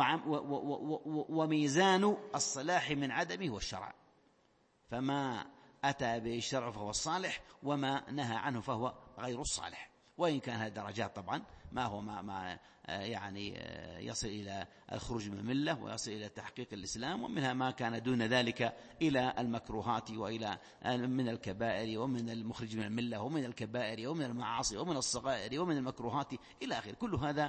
وميزان الصلاح من عدمه هو الشرع. فما أتى به الشرع فهو الصالح، وما نهى عنه فهو غير الصالح. وإن كان هذه درجات طبعا، ما هو ما, ما يعني يصل إلى الخروج من الملة ويصل إلى تحقيق الإسلام، ومنها ما كان دون ذلك إلى المكروهات وإلى من الكبائر ومن المخرج من الملة ومن الكبائر ومن المعاصي ومن الصغائر ومن المكروهات إلى آخره. كل هذا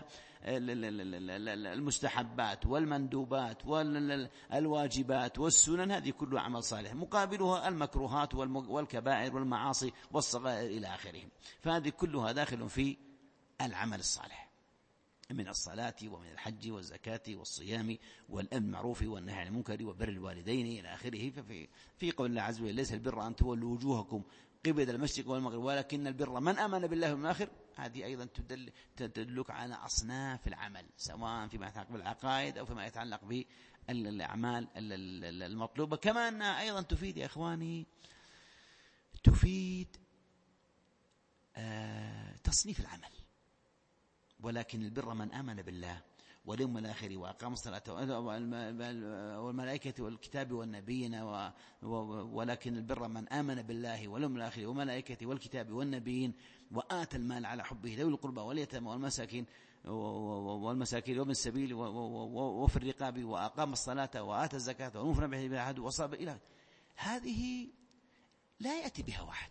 المستحبات والمندوبات والواجبات والسنن، هذه كلها عمل صالح، مقابلها المكروهات والكبائر والمعاصي والصغائر إلى آخره. فهذه كلها داخل في العمل الصالح من الصلاة ومن الحج والزكاة والصيام والأمر بالمعروف والنهي عن المنكر وبر الوالدين إلى آخره. ففي في قول الله عز وجل: ليس البر أن تولوا وجوهكم قبل المشرق والمغرب ولكن البر من آمن بالله واليوم الآخر. هذه أيضا تدل تدلك على أصناف العمل، سواء فيما يتعلق بالعقائد أو فيما يتعلق بالأعمال المطلوبة. كما أنها أيضا تفيد يا إخواني، تفيد آه تصنيف العمل. ولكن البر من آمن بالله واليوم الآخر وأقام الصلاة والملائكة والكتاب والنبيين، ولكن البر من آمن بالله واليوم الآخر والملائكة والكتاب والنبيين وآتى المال على حبه ذوي القربى واليتامى والمساكين والمساكين وابن السبيل وفي الرقاب وأقام الصلاة وآتى الزكاة والموفون بالعهد وصابر إلى. هذه لا يأتي بها واحد،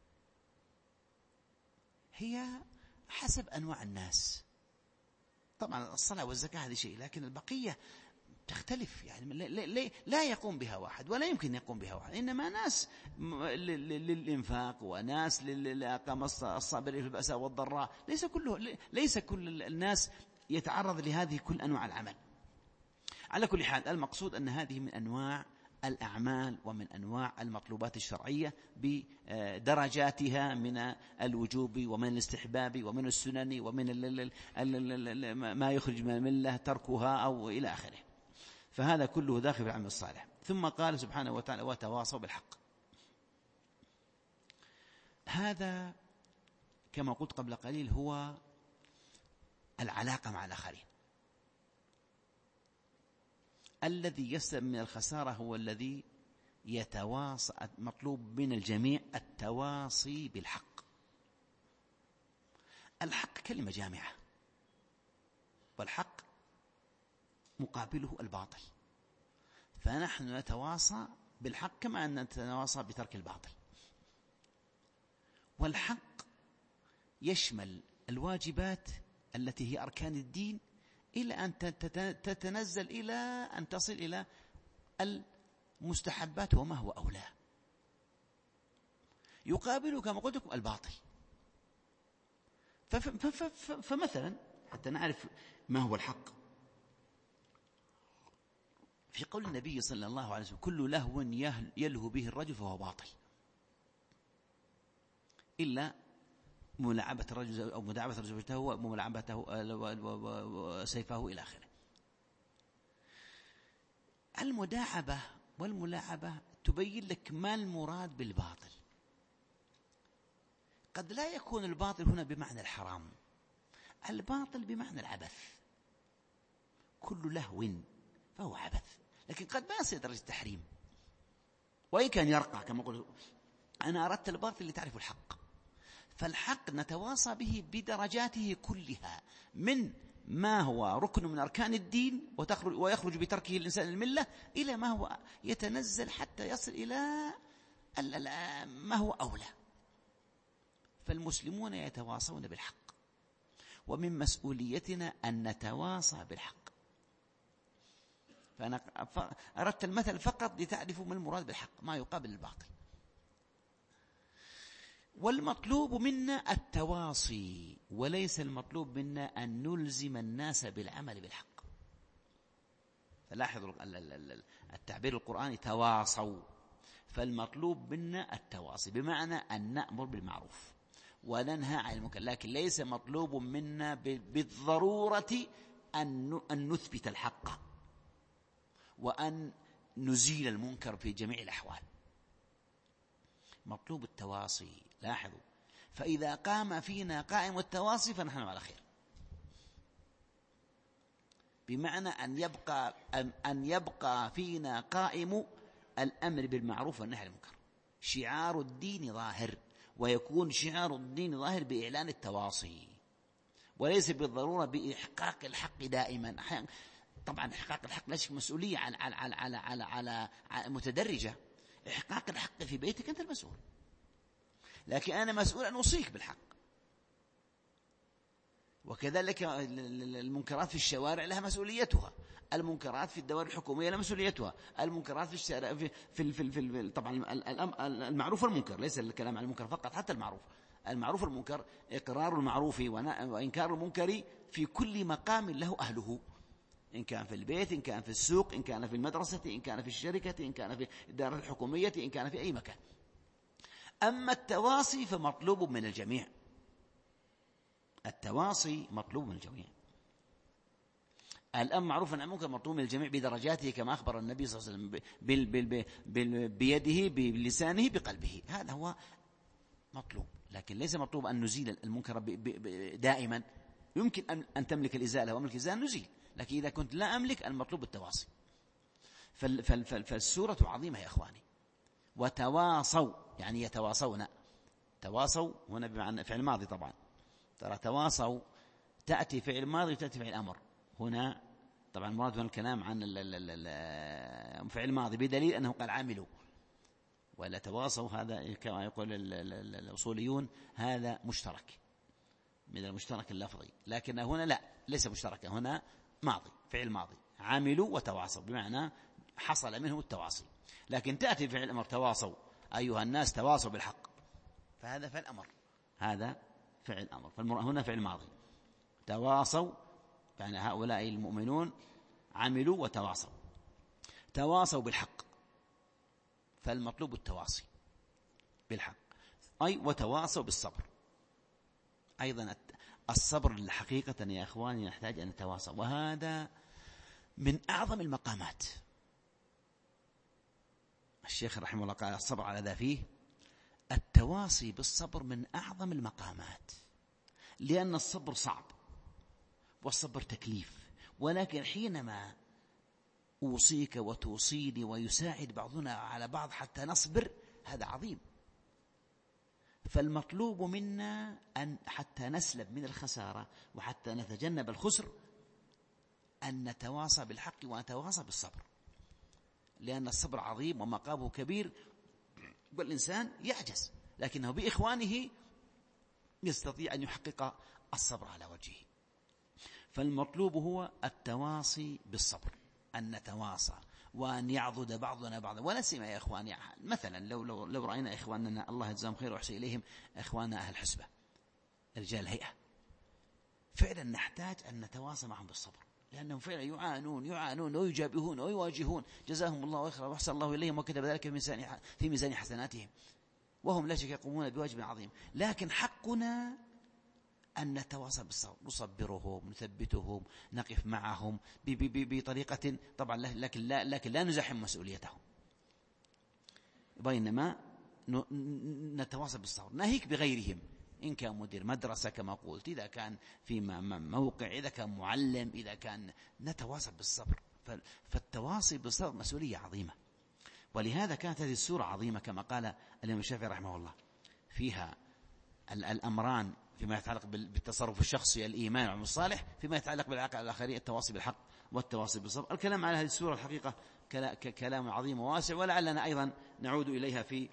هي حسب أنواع الناس. طبعا الصلاة والزكاة هذه شيء، لكن البقية تختلف. يعني لا يقوم بها واحد ولا يمكن يقوم بها واحد، إنما ناس للإنفاق وناس للأقام الصابر في البأساء والضراء. ليس كله ليس كل الناس يتعرض لهذه كل أنواع العمل. على كل حال، المقصود أن هذه من أنواع الأعمال ومن أنواع المطلوبات الشرعية بدرجاتها من الوجوب ومن الاستحباب ومن السنن ومن ما يخرج من الملة تركها أو إلى آخره. فهذا كله داخل في العمل الصالح. ثم قال سبحانه وتعالى: وتواصوا بالحق. هذا كما قلت قبل قليل هو العلاقة مع الآخرين. الذي يسلم من الخسارة هو الذي يتواصى. مطلوب من الجميع التواصي بالحق. الحق كلمة جامعة، والحق مقابله الباطل، فنحن نتواصى بالحق كما أن نتواصى بترك الباطل. والحق يشمل الواجبات التي هي أركان الدين إلى أن تتنزل إلى أن تصل إلى المستحبات وما هو أولى. يقابل كما قلت لكم الباطل. فمثلا حتى نعرف ما هو الحق، في قول النبي صلى الله عليه وسلم: كل لهو يلهو به الرجل فهو باطل إلا ملاعبة الرجل أو مداعبة الرجل زوجته وملاعبته سيفه إلى آخره. المداعبة والملاعبة تبين لك ما المراد بالباطل. قد لا يكون الباطل هنا بمعنى الحرام، الباطل بمعنى العبث. كل لهو فهو عبث، لكن قد ما يصل درجة التحريم، وإن كان يرقى كما قلت. أنا أردت الباطل لتعرف الحق. فالحق نتواصى به بدرجاته كلها، من ما هو ركن من أركان الدين ويخرج بتركه الإنسان الملة، إلى ما هو يتنزل حتى يصل إلى ما هو أولى. فالمسلمون يتواصون بالحق، ومن مسؤوليتنا أن نتواصى بالحق. فأنا أردت المثل فقط لتعرفوا ما المراد بالحق، ما يقابل الباطل. والمطلوب منا التواصي، وليس المطلوب منا أن نلزم الناس بالعمل بالحق. فلاحظوا التعبير القرآني: تواصوا. فالمطلوب منا التواصي، بمعنى أن نأمر بالمعروف وننهى عن المنكر، لكن ليس مطلوب منا بالضرورة أن نثبت الحق وأن نزيل المنكر في جميع الأحوال. مطلوب التواصي. لاحظوا: فإذا قام فينا قائم التواصي فنحن على خير، بمعنى أن يبقى أن يبقى فينا قائم الأمر بالمعروف والنهي عن المنكر. شعار الدين ظاهر، ويكون شعار الدين ظاهر بإعلان التواصي، وليس بالضرورة بإحقاق الحق دائما. طبعا إحقاق الحق ليش مسؤولية على على على على على, على, على متدرجة. إحقاق الحق في بيتك أنت المسؤول، لكن أنا مسؤول أن أوصيك بالحق. وكذلك المنكرات في الشوارع لها مسؤوليتها، المنكرات في الدوائر الحكومية لها مسؤوليتها، المنكرات في الشارع في في في, في, في طبعا المعروف والمنكر، ليس الكلام عن المنكر فقط، حتى المعروف المعروف والمنكر، إقرار المعروف وإنكار المنكر في كل مقام له أهله، إن كان في البيت، إن كان في السوق، إن كان في المدرسة، إن كان في الشركة، إن كان في الدار الحكومية، إن كان في أي مكان. أما التواصي فمطلوب من الجميع، التواصي مطلوب من الجميع. الأمر معروف عن المنكر مطلوب من الجميع بدرجاته، كما أخبر النبي صلى الله عليه وسلم بال بال بال بيده بلسانه بقلبه، هذا هو مطلوب. لكن ليس مطلوب أن نزيل المنكر دائما. يمكن أن أن تملك الإزالة وأملك الإزالة نزيل، لكن إذا كنت لا أملك المطلوب التواصي. فالسورة عظيمة يا إخواني. وتواصوا يعني يتواصون، تواصوا هنا بمعنى فعل ماضي. طبعا ترى تواصوا تأتي فعل ماضي وتأتي فعل أمر. هنا طبعا مراد من الكلام عن فعل ماضي بدليل أنه قال عاملوا، ولا تواصوا هذا كما يقول الأصوليون هذا مشترك من المشترك اللفظي، لكن هنا لا، ليس مشتركا، هنا ماضي فعل ماضي، عاملوا وتواصوا بمعنى حصل منه التواصي. لكن تأتي فعل الأمر تواصوا أيها الناس تواصوا بالحق، فهذا فعل أمر، هذا فعل أمر. فهنا فعل ماضي تواصوا يعني هؤلاء المؤمنون عملوا وتواصوا، تواصوا بالحق، فالمطلوب التواصي بالحق، أي وتواصوا بالصبر. أيضا الصبر حقيقة يا أخواني يحتاج أن نتواصى، وهذا من أعظم المقامات. الشيخ رحمه الله قال الصبر على ذا فيه، التواصي بالصبر من أعظم المقامات، لأن الصبر صعب والصبر تكليف، ولكن حينما أوصيك وتوصيني ويساعد بعضنا على بعض حتى نصبر هذا عظيم. فالمطلوب منا أن حتى نسلب من الخسارة وحتى نتجنب الخسر أن نتواصى بالحق ونتواصى بالصبر، لأن الصبر عظيم ومقامه كبير، والإنسان يعجز لكنه بإخوانه يستطيع أن يحقق الصبر على وجهه. فالمطلوب هو التواصي بالصبر، أن نتواصى وأن يعضد بعضنا بعضا. ولا سيما يا إخواني مثلا لو, لو, لو رأينا إخواننا الله يجزاهم خير ويحسن إليهم إخواننا أهل الحسبة رجال هيئة، فعلا نحتاج أن نتواصى معهم بالصبر، لأنهم فعلا يعانون يعانون ويجابهون ويواجهون، جزاهم الله خيرا وأحسن الله إليهم وكتب ذلك في ميزان حسناتهم، وهم لا شك يقومون بواجب عظيم. لكن حقنا أن نتواصى بالصبر، نصبرهم، نثبتهم، نقف معهم بطريقة طبعا لكن لا, لكن لا نزاحم مسؤوليتهم، بينما نتواصى بالصبر. ناهيك بغيرهم، إن كان مدير مدرسة كما قلت، إذا كان في موقع، إذا كان معلم، إذا كان نتواصى بالصبر. فالتواصي بالصبر مسؤولية عظيمة، ولهذا كانت هذه السورة عظيمة كما قال الإمام الشافعي رحمه الله، فيها الأمران فيما يتعلق بالتصرف الشخصي الإيمان والعمل الصالح، فيما يتعلق بالعلاقة الآخرية التواصي بالحق والتواصي بالصبر. الكلام على هذه السورة الحقيقة كلام عظيم وواسع، ولعلنا أيضا نعود إليها في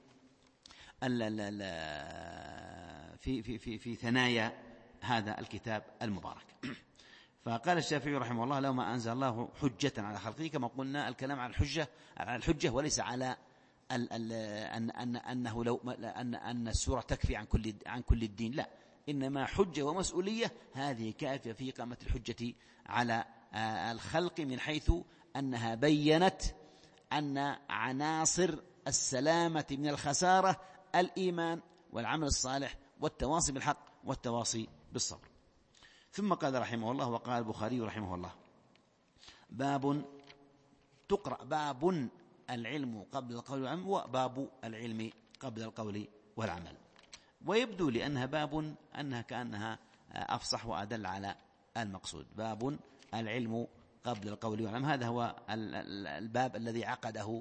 في في في, في ثنايا هذا الكتاب المبارك. فقال الشافعي رحمه الله لو ما أنزل الله حجة على خلقه، كما قلنا الكلام على الحجة على الحجة وليس على ال ال أن أن أنه لو أن أن السورة تكفي عن كل عن كل الدين، لا، إنما حجة ومسؤولية هذه كافية في إقامة الحجة على الخلق، من حيث أنها بيّنت أن عناصر السلامة من الخسارة الإيمان والعمل الصالح والتواصي بالحق والتواصي بالصبر. ثم قال رحمه الله، وقال البخاري رحمه الله باب تقرأ باب العلم قبل القول والعمل، وباب العلم قبل القول والعمل. ويبدو لأنها باب أنها كأنها أفصح وأدل على المقصود. باب العلم قبل القول والعمل، هذا هو الباب الذي عقده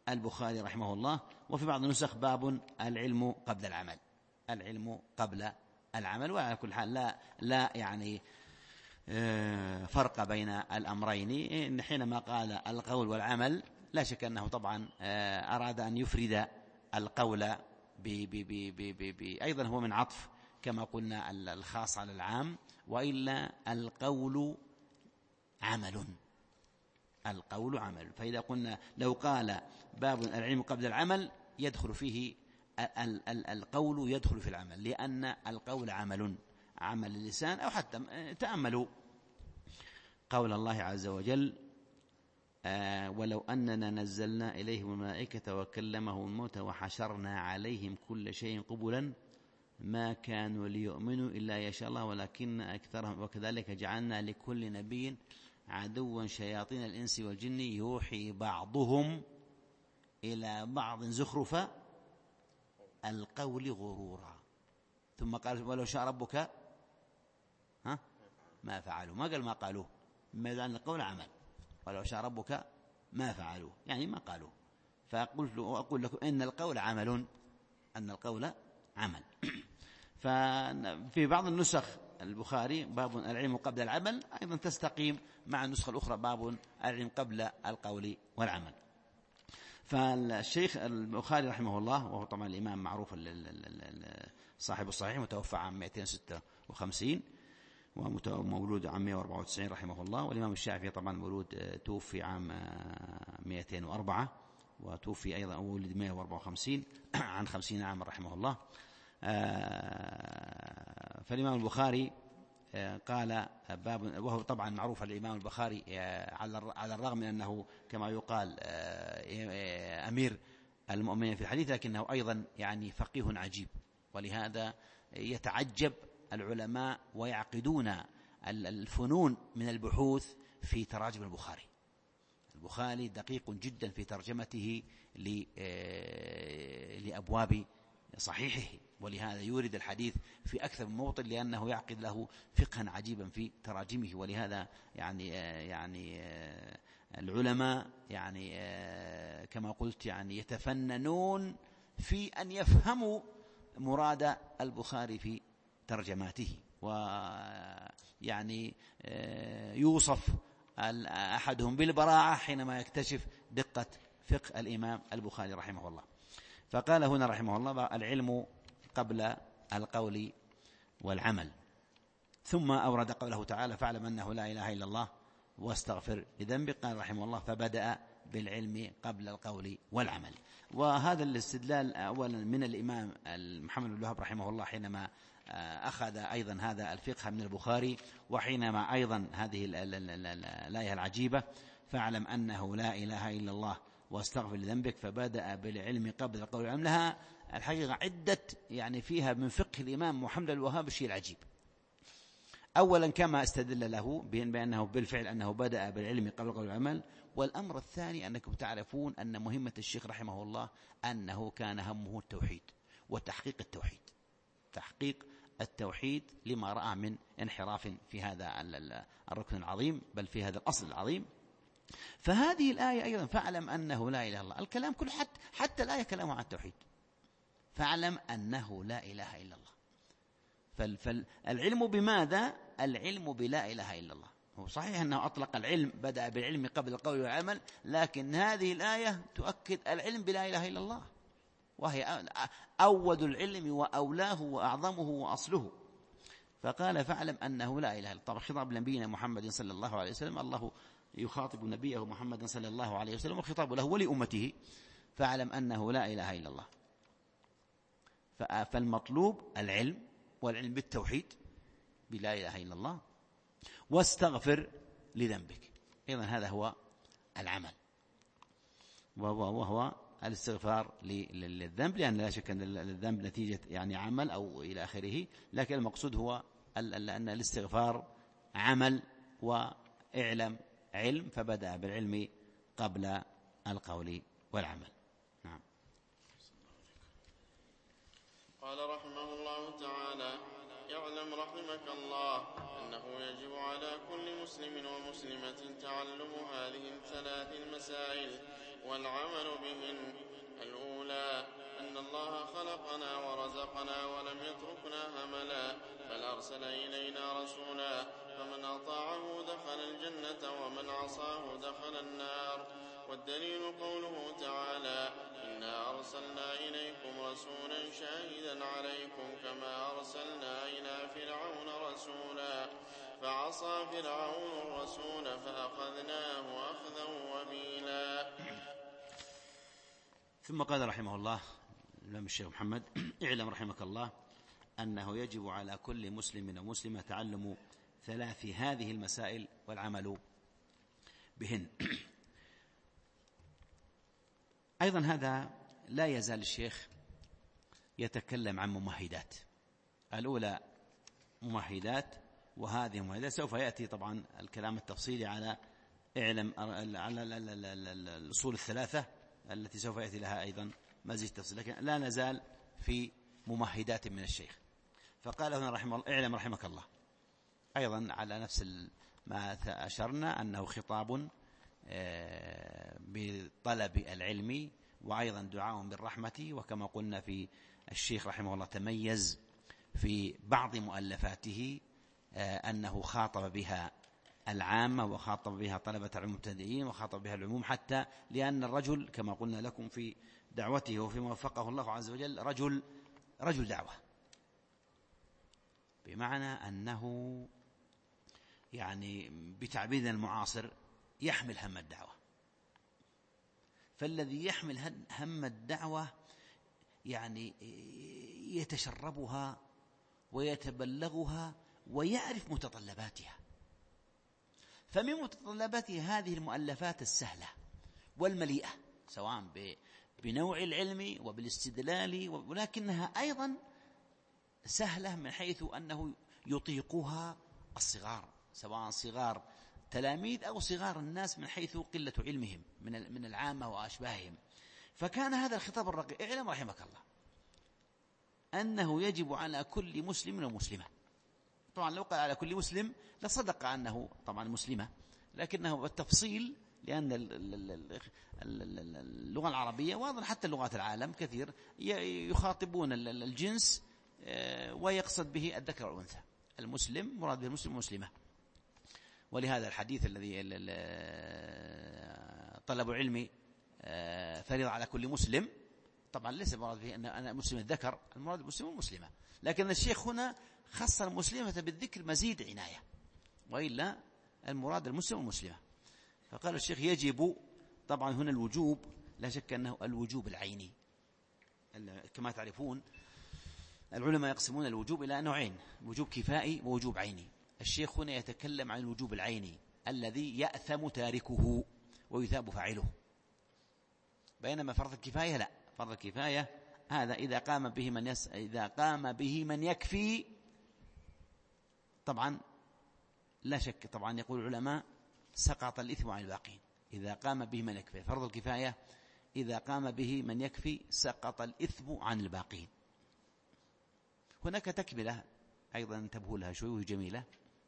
البخاري رحمه الله. وفي بعض النسخ باب العلم قبل العمل، العلم قبل العمل. وعلى كل حال لا لا يعني فرق بين الأمرين. حينما قال القول والعمل لا شك أنه طبعا أراد أن يفرد القول ب ب ب ب ب أيضا هو من عطف كما قلنا الخاص على العام، وإلا القول عمل، القول عمل. فإذا قلنا لو قال باب العلم قبل العمل يدخل فيه القول، يدخل في العمل، لأن القول عمل، عمل اللسان. أو حتى تأملوا قول الله عز وجل آه ولو أننا نزلنا إليهم الملائكة وكلمهم الموتى وحشرنا عليهم كل شيء قبلا ما كانوا ليؤمنوا إلا يشاء الله ولكن أكثرهم وكذلك جعلنا لكل نبي عدوا شياطين الإنس والجن يوحي بعضهم إلى بعض زخرف القول غرورا. ثم قال ولو شاء ربك ها ما فعلوا، ما قال ما قالوه، ما دام القول عمل. ولو شاء ربك ما فعلوه يعني ما قالوه. فقلت أقول لكم إن القول عمل، أن القول عمل. ففي بعض النسخ البخاري باب العلم قبل العمل أيضا تستقيم مع النسخة الأخرى باب العلم قبل القول والعمل. فالشيخ البخاري رحمه الله وهو طبعا الإمام معروف صاحب الصحيح متوفى عام مئتين وستة وخمسين ومولود عام مئة وأربعة وتسعين رحمه الله. والإمام الشافعي طبعا مولود توفي عام مئتين وأربعة وتوفي أيضا ولد مئة وأربعة وخمسين عن خمسين عام رحمه الله. فالإمام البخاري قال باب، وهو طبعا معروف الإمام البخاري على الرغم من أنه كما يقال أمير المؤمنين في الحديث، لكنه أيضا يعني فقيه عجيب. ولهذا يتعجب العلماء ويعقدون الفنون من البحوث في تراجم البخاري. البخاري دقيق جدا في ترجمته لأبواب صحيحه، ولهذا يورد الحديث في أكثر من موطن لأنه يعقد له فقها عجيبا في تراجمه. ولهذا يعني يعني العلماء يعني كما قلت يعني يتفننون في أن يفهموا مراد البخاري في ترجماته. ويعني يوصف أحدهم بالبراعة حينما يكتشف دقة فقه الإمام البخاري رحمه الله. فقال هنا رحمه الله العلم قبل القول والعمل. ثم أورد قوله تعالى فاعلم أنه لا إله إلا الله واستغفر لذنبك. قال رحمه الله فبدأ بالعلم قبل القول والعمل. وهذا الاستدلال أولا من الإمام محمد بن الوهاب رحمه الله حينما أخذ أيضا هذا الفقه من البخاري، وحينما أيضا هذه الآية العجيبة فاعلم أنه لا إله إلا الله واستغفر لذنبك. فبدأ بالعلم قبل القول والعمل. لها الحقيقة عدة يعني فيها من فقه الإمام محمد الوهاب الشيء العجيب. أولا كما استدل له بأنه بالفعل أنه بدأ بالعلم قبل القول والعمل. والأمر الثاني أنكم تعرفون أن مهمة الشيخ رحمه الله أنه كان همه التوحيد وتحقيق التوحيد، تحقيق التوحيد لما رأى من انحراف في هذا الركن العظيم بل في هذا الأصل العظيم. فهذه الآية أيضا فاعلم أنه لا إله إلا الله، الكلام كله حتى, حتى الآية كلامه عن التوحيد. فاعلم أنه لا إله إلا الله. فالعلم بماذا؟ العلم بلا إله إلا الله. هو صحيح أنه أطلق العلم بدأ بالعلم قبل القول والعمل، لكن هذه الآية تؤكد العلم بلا إله إلا الله، وهي أول العلم وأولاه وأعظمه وأصله. فقال فاعلم أنه لا إله إلا الله. طبعا خطاب نبينا محمد صلى الله عليه وسلم، الله يخاطب نبيه محمد صلى الله عليه وسلم والخطاب له ولأمته. فاعلم أنه لا إله إلا الله. فالمطلوب العلم، والعلم بالتوحيد بلا إله إلا الله، واستغفر لذنبك. أيضا هذا هو العمل، وهو, وهو الاستغفار للذنب، لأن لا شك أن الذنب نتيجة يعني عمل أو إلى آخره، لكن المقصود هو أن الاستغفار عمل وإعلم علم. فبدأ بالعلم قبل القول والعمل. نعم. قال رحمه الله تعالى: اعلم رحمك الله أنه يجب على كل مسلم ومسلمة تعلم هذه الثلاث المسائل والعمل بهن. الأولى أن الله خلقنا ورزقنا ولم يتركنا هملا، بل أرسل إلينا رسولا، فمن أطاعه دخل الجنة ومن عصاه دخل النار. والدليل قوله تعالى: إنا أرسلنا إليكم رسولا شاهدا عليكم كما أرسلنا إلى فرعون رسولا، فعصى فرعون الرسول فأخذناه أخذا وبيلا. ثم قال رحمه الله الإمام الشيخ محمد: اعلم رحمك الله أنه يجب على كل مسلم ومسلمة تعلم ثلاث هذه المسائل والعمل بهن. أيضا هذا لا يزال الشيخ يتكلم عن ممهدات. الأولى ممهدات، وهذه ممهدات سوف يأتي طبعا الكلام التفصيلي على اعلم على الأصول الثلاثة التي سوف يأتي لها أيضا مزيد تفصيل، لكن لا نزال في ممهدات من الشيخ. فقال هنا رحمه الله: اعلم رحمك الله، أيضا على نفس ما أشرنا أنه خطاب بطلب العلم وأيضا دعاء بالرحمة. وكما قلنا في الشيخ رحمه الله تميز في بعض مؤلفاته أنه خاطب بها العامة وخاطب بها طلبة العلم المبتدئين وخاطب بها العموم، حتى لأن الرجل كما قلنا لكم في دعوته وفيما وفقه الله عز وجل رجل رجل دعوة، بمعنى أنه يعني بتعبيرنا المعاصر يحمل هم الدعوة. فالذي يحمل هم الدعوة يعني يتشربها ويتبلغها ويعرف متطلباتها. فمن متطلبات هذه المؤلفات السهلة والمليئة، سواء بنوع العلم وبالاستدلال، ولكنها أيضا سهلة من حيث أنه يطيقها الصغار، سواء صغار تلاميذ أو صغار الناس من حيث قلة علمهم من من العامة وأشباههم. فكان هذا الخطاب الرقيق: اعلم رحمك الله أنه يجب على كل مسلم ومسلمة. طبعا لو قال على كل مسلم لصدق أنه طبعا مسلمة، لكنه بالتفصيل، لأن اللغة العربية واضح حتى لغات العالم كثير يخاطبون الجنس ويقصد به الذكر والأنثى. المسلم مراد به المسلم والمسلمة. ولهذا الحديث الذي طلب العلم فريضة على كل مسلم، طبعا ليس مراد به أن أنا مسلم الذكر، المراد المسلم والمسلمة، لكن الشيخ هنا خص المسلمة بالذكر مزيد عناية، وإلا المراد المسلم والمسلمة. فقال الشيخ: يجب، طبعا هنا الوجوب لا شك أنه الوجوب العيني. كما تعرفون العلماء يقسمون الوجوب إلى نوعين: وجوب كفائي ووجوب عيني. الشيخ هنا يتكلم عن الوجوب العيني الذي يأثم تاركه ويثاب فاعله، بينما فرض الكفاية لا، فرض الكفاية هذا إذا قام به من يس... إذا قام به من يكفي، طبعا لا شك، طبعا يقول العلماء سقط الإثم عن الباقين إذا قام به من يكفي. فرض الكفاية إذا قام به من يكفي سقط الإثم عن الباقين. هناك تكملة أيضا انتبهوا لها شوي وهي جميلة: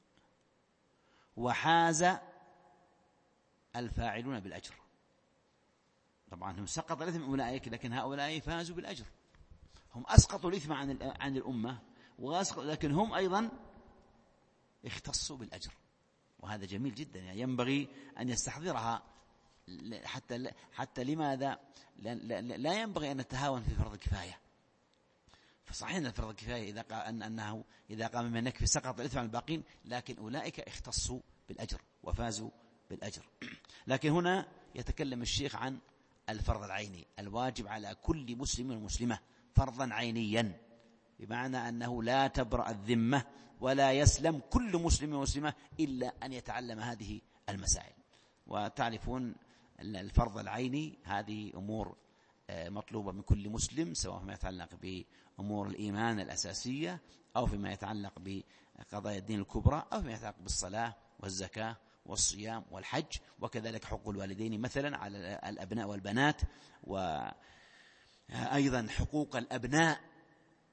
وحاز الفاعلون بالأجر. طبعا هم سقط الإثم أولئك، لكن هؤلاء فازوا بالأجر. هم أسقطوا الإثم عن عن الأمة وأسقطوا، لكن هم أيضا اختصوا بالأجر، وهذا جميل جدا. يعني ينبغي أن يستحضرها. حتى حتى لماذا لا ينبغي أن نتهاون في فرض الكفاية؟ فصحيح أن فرض الكفاية إذا قام أنه إذا قام من يكفي سقط الإثم عن الباقين، لكن أولئك اختصوا بالأجر وفازوا بالأجر. لكن هنا يتكلم الشيخ عن الفرض العيني الواجب على كل مسلم ومسلمة، فرضا عينيا، بمعنى أنه لا تبرأ الذمة ولا يسلم كل مسلم ومسلمة إلا أن يتعلم هذه المسائل. وتعرفون الفرض العيني هذه أمور مطلوبة من كل مسلم، سواء فيما يتعلق بأمور الإيمان الأساسية أو فيما يتعلق بقضايا الدين الكبرى أو فيما يتعلق بالصلاة والزكاة والصيام والحج، وكذلك حقوق الوالدين مثلا على الأبناء والبنات، وأيضا حقوق الأبناء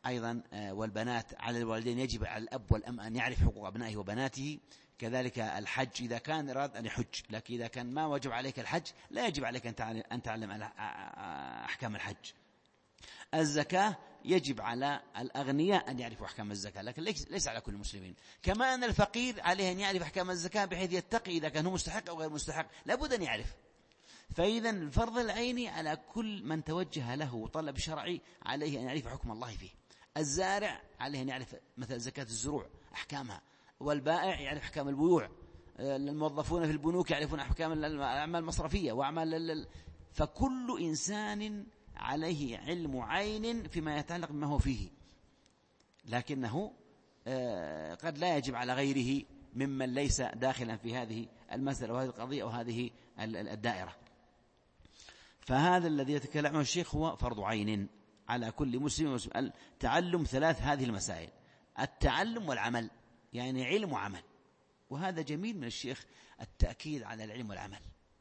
أيضا والبنات على الوالدين يجب على الأب والأم أن يعرف حقوق أبنائه وبناته. كذلك الحج إذا كان أراد أن يحج، لكن إذا كان ما وجب عليك الحج لا يجب عليك أن تعلم أحكام الحج. الزكاة يجب على الأغنياء أن يعرفوا أحكام الزكاة، لكن ليس على كل المسلمين. كما أن الفقير عليه أن يعرف أحكام الزكاة بحيث يتقي إذا كان هو مستحق أو غير مستحق، لابد أن يعرف. فإذا الفرض العيني على كل من توجه له طلب شرعي عليه أن يعرف حكم الله فيه. الزارع عليه أن يعرف مثل زكاة الزروع أحكامها، والبائع يعرف أحكام البيوع، الموظفون في البنوك يعرفون أحكام الأعمال المصرفية وأعمال. فكل إنسان عليه علم عين فيما يتعلق بما هو فيه، لكنه قد لا يجب على غيره ممن ليس داخلا في هذه المسألة وهذه القضية وهذه الدائرة. فهذا الذي يتكلم عنه الشيخ هو فرض عين على كل مسلم ومسلم. التعلم ثلاث هذه المسائل: التعلم والعمل، يعني علم وعمل. وهذا جميل من الشيخ التأكيد على العلم والعمل.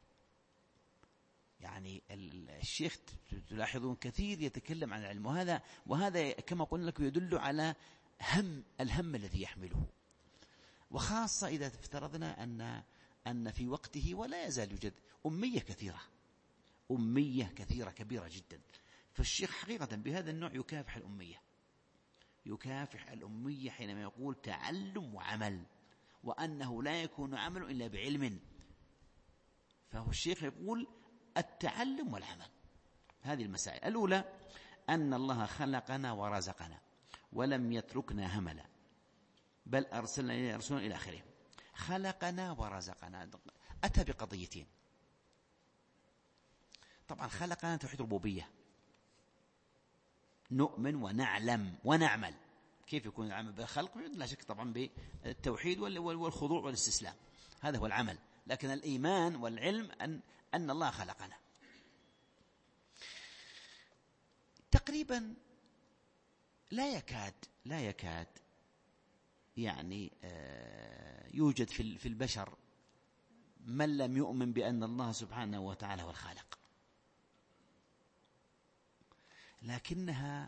يعني الشيخ تلاحظون كثير يتكلم عن العلم، وهذا وهذا كما قلنا لكم يدل على هم الهم الذي يحمله، وخاصة إذا افترضنا أن أن في وقته ولا يزال يوجد أمية كثيرة أمية كثيرة كبيرة جدا. فالشيخ حقيقة بهذا النوع يكافح الأمية يكافح الأمية حينما يقول تعلم وعمل، وأنه لا يكون عمل إلا بعلم. فهو الشيخ يقول التعلم والعمل. هذه المسائل الأولى: أن الله خلقنا ورزقنا ولم يتركنا هملا، بل أرسلنا إليه رسولا إلى آخره. خلقنا ورزقنا، أتى بقضيتين. طبعا خلقنا توحيد ربوبية، نؤمن ونعلم ونعمل. كيف يكون العمل بالخلق؟ لا شك طبعا بالتوحيد والخضوع والاستسلام، هذا هو العمل. لكن الإيمان والعلم أن, أن الله خلقنا. تقريبا لا يكاد لا يكاد يعني يوجد في البشر من لم يؤمن بأن الله سبحانه وتعالى هو الخالق، لكنها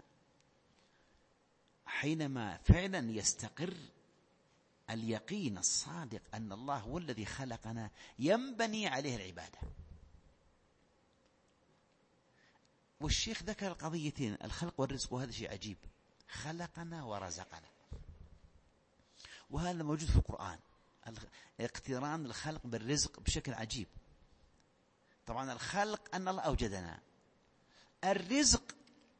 حينما فعلا يستقر اليقين الصادق أن الله هو الذي خلقنا ينبني عليه العبادة. والشيخ ذكر القضيتين: الخلق والرزق، وهذا شيء عجيب. خلقنا ورزقنا، وهذا موجود في القرآن، اقتران الخلق بالرزق بشكل عجيب. طبعا الخلق أن الله أوجدنا، الرزق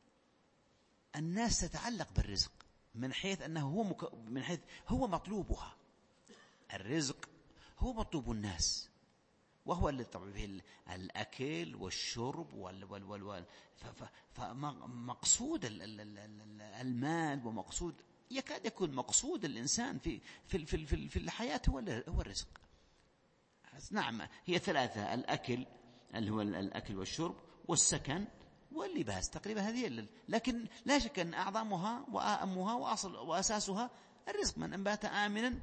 الناس تتعلق بالرزق من حيث أنه هو مك... من حيث هو مطلوبها. الرزق هو مطلوب الناس، وهو اللي طبعا فيه الأكل والشرب وال وال وال وال فمقصود المال، ومقصود يكاد يكون مقصود الإنسان في في في في, في الحياة هو هو الرزق. نعم، هي ثلاثة: الأكل اللي هو الأكل والشرب والسكن واللباس، تقريبا هذه. لكن لا شك أن أعظمها وأهمها وأصل وأساسها الرزق. من أنبات آمنا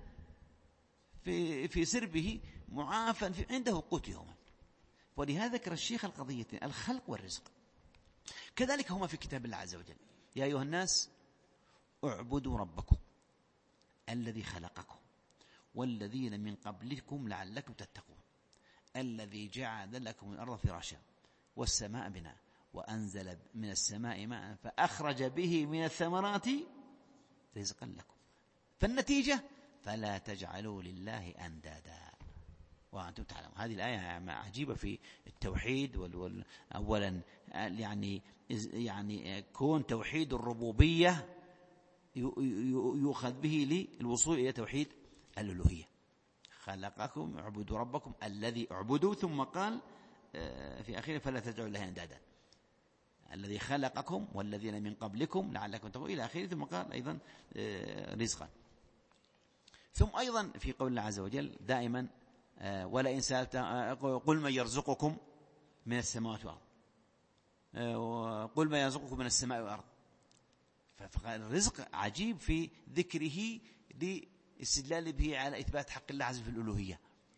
في في سربه معافا في عنده قوت يوما. ولهذا ذكر الشيخ القضيتين: الخلق والرزق. كذلك هما في كتاب الله عز وجل: يا أيها الناس اعبدوا ربكم الذي خلقكم والذين من قبلكم لعلكم تتقون الذي جعل لكم الأرض فراشا والسماء بناء وأنزل من السماء ماء فأخرج به من الثمرات رزقا لكم. فالنتيجة: فلا تجعلوا لله أندادا وأنتم تعلمون. هذه الآية عجيبة في التوحيد. وال أولا يعني يعني كون توحيد الربوبية يؤخذ به للوصول إلى توحيد الألوهية. خلقكم اعبدوا ربكم الذي اعبدوا، ثم قال في آخره: فلا تجعلوا لله أندادا الذي خلقكم والذين من قبلكم لعلكم تتقون إلى آخره. ثم قال أيضا رزقا. ثم أيضا في قول الله عز وجل دائما: ولئن سألت قل من يرزقكم من السماوات والأرض، قل من يرزقكم من السماء والأرض. فالرزق عجيب في ذكره لاستدلال به على إثبات حق الله عز وجل في الألوهية.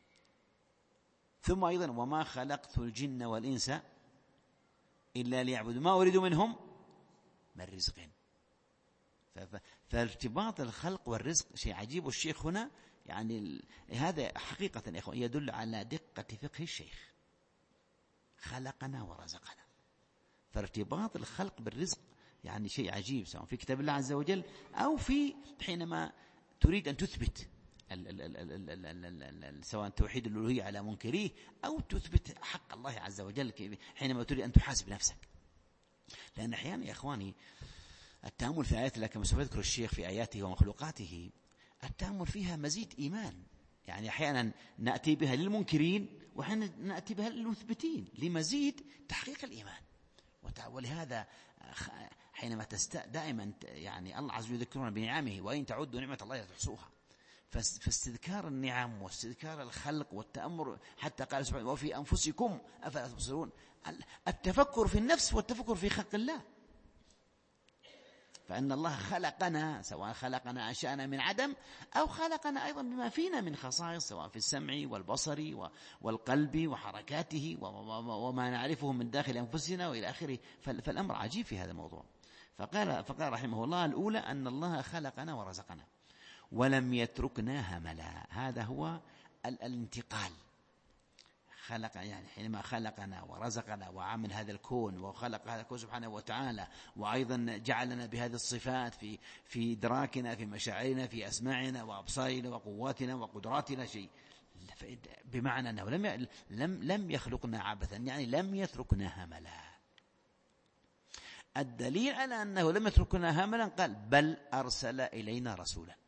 ثم أيضا: وما خلقت الجن والإنس إلا ليعبدوا ما أريد منهم من رزق فارتباط الخلق والرزق شيء عجيب. والشيخ هنا يعني هذا حقيقة يا إخوان يدل على دقة فقه الشيخ. خلقنا ورزقنا، فارتباط الخلق بالرزق يعني شيء عجيب، سواء في كتاب الله عز وجل أو في حينما تريد أن تثبت ال ال ال ال ال ال ال ال سواء توحيد الألوهية على منكريه أو تثبت حق الله عز وجل حينما تريد أن تحاسب نفسك. لأن أحيانا يا إخواني التأمل في آيات الله كما سوف يذكر الشيخ في آياته ومخلوقاته، التأمل فيها مزيد إيمان. يعني أحيانا نأتي بها للمنكرين وأحيانا نأتي بها للمثبتين لمزيد تحقيق الإيمان. ولهذا حينما تست دائما يعني الله عز وجل يذكرنا بنعمه وإن تعدوا نعمة الله لا تحصوها. فاستذكار النعم واستذكار الخلق والتأمر، حتى قال سبحانه وفي أنفسكم أفلا تبصرون، التفكر في النفس والتفكر في خلق الله. فأن الله خلقنا، سواء خلقنا أنشأنا من عدم أو خلقنا أيضا بما فينا من خصائص، سواء في السمع والبصر والقلب وحركاته وما نعرفه من داخل أنفسنا وإلى آخره. فالأمر عجيب في هذا الموضوع. فقال, فقال رحمه الله الأولى أن الله خلقنا ورزقنا ولم يتركنا هملا. هذا هو الانتقال. خلق يعني حينما خلقنا ورزقنا وعمل هذا الكون وخلق هذا الكون سبحانه وتعالى، وأيضا جعلنا بهذه الصفات في في إدراكنا، في مشاعرنا، في أسماعنا وأبصارنا وقواتنا وقدراتنا، شيء بمعنى أنه لم لم لم يخلقنا عبثا، يعني لم يتركنا هملا. الدليل على أنه لم يتركنا هملا قال بل أرسل إلينا رسولا.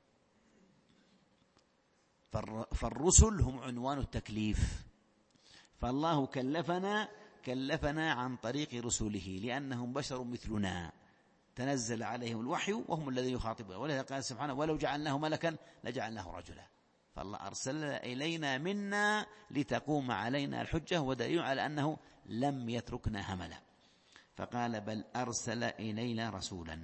فالرسل هم عنوان التكليف، فالله كلفنا كلفنا عن طريق رسله لأنهم بشر مثلنا تنزل عليهم الوحي وهم الذين يخاطبون. ولذا قال سبحانه ولو جعلناه ملكا لجعلناه رجلا. فالله أرسل إلينا منا لتقوم علينا الحجة، ودليل على أنه لم يتركنا هملا. فقال بل أرسل إلينا رسولا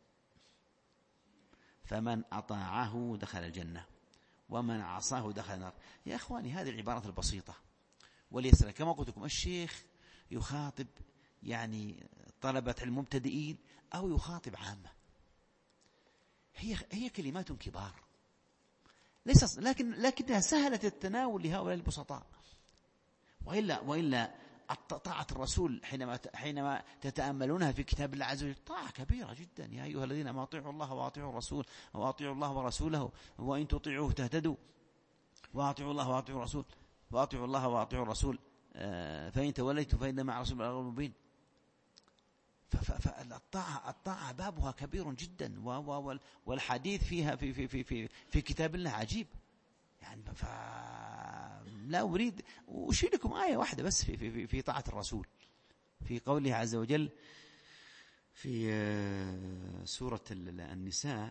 فمن أطاعه دخل الجنة ومن عصاه دخل النار. يا أخواني هذه العبارات البسيطة وليسر كما قلت لكم الشيخ يخاطب يعني طلبة المبتدئين أو يخاطب عامة، هي هي كلمات كبار ليس لكن لكنها سهلة التناول لهؤلاء البسطاء. وإلا وإلا طاعة الرسول حينما حينما تتأملونها في كتاب الله عز وجل طاعة كبيرة جدا. يا أيها الذين آمنوا أطيعوا الله وأطيعوا الرسول وأطيعوا الله ورسوله وإن تطيعوه تهتدوا، وأطيعوا الله وأطيعوا الرسول وأطيعوا الله وأطيعوا الرسول فإن توليتم فإنما على الرسول البلاغ المبين. فالطاعة الطاعة بابها كبير جدا، والحديث فيها في في في في في كتاب الله عجيب. يعني لا أريد أشير لكم آية واحدة بس في في في طاعة الرسول، في قوله عز وجل في سورة النساء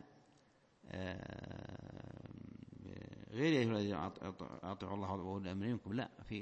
غير الذين أطيعوا الله وأولي الأمر منكم، لا في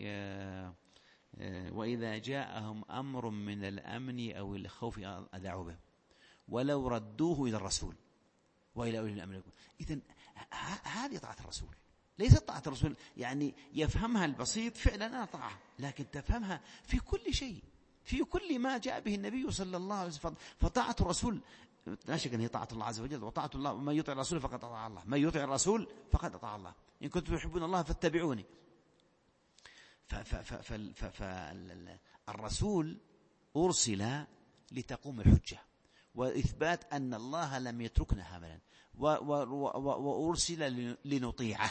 وإذا جاءهم أمر من الأمن أو الخوف أذاعوا به ولو ردوه إلى الرسول وإلى أولي الأمر منكم. إذن هذه طاعة الرسول، ليست طاعة الرسول يعني يفهمها البسيط فعلا أنا طاعة، لكن تفهمها في كل شيء، في كل ما جاء به النبي صلى الله عليه وسلم. فطاعة الرسول لا شك أن هي طاعة الله عز وجل، وطاعة الله من يطع الرسول فقد أطاع الله، من يطع الرسول فقد أطاع الله، إن كنتم تحبون الله فاتبعوني. فالرسول أرسل لتقوم الحجة وإثبات أن الله لم يتركنا هملا، وأرسل لنطيعه.